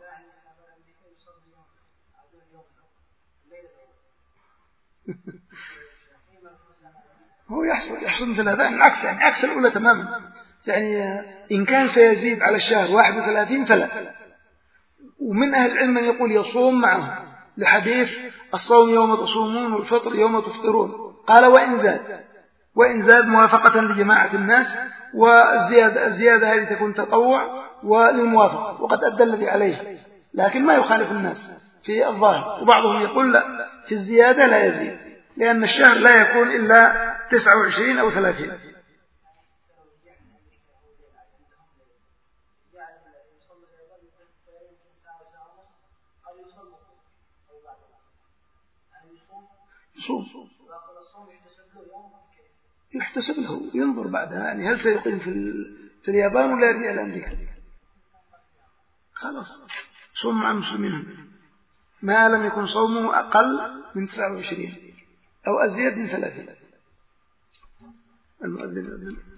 هو يحصل مثل هذا العكس، يعني عكس الأولى تماما. يعني إن كان سيزيد على الشهر 31 فلا. ومن أهل العلم من يقول يصوم معه لحديث الصوم يوم تصومون والفطر يوم تفطرون، قال وإن زاد موافقة لجماعة الناس، والزيادة هذه تكون تطوع وللموافقة، وقد أدى الذي عليه، لكن ما يخالف الناس في الظاهر. وبعضهم يقول لا، في الزيادة لا يزيد، لأن الشهر لا يكون إلا 29 أو 30. يحتسب له، ينظر بعدها يعني هل سيقيم في اليابان ولا يرجع لأمريكا. خلاص صوم مع المسلمين ما لم يكن صومه أقل من 29 أو أزيد من 30. المؤذن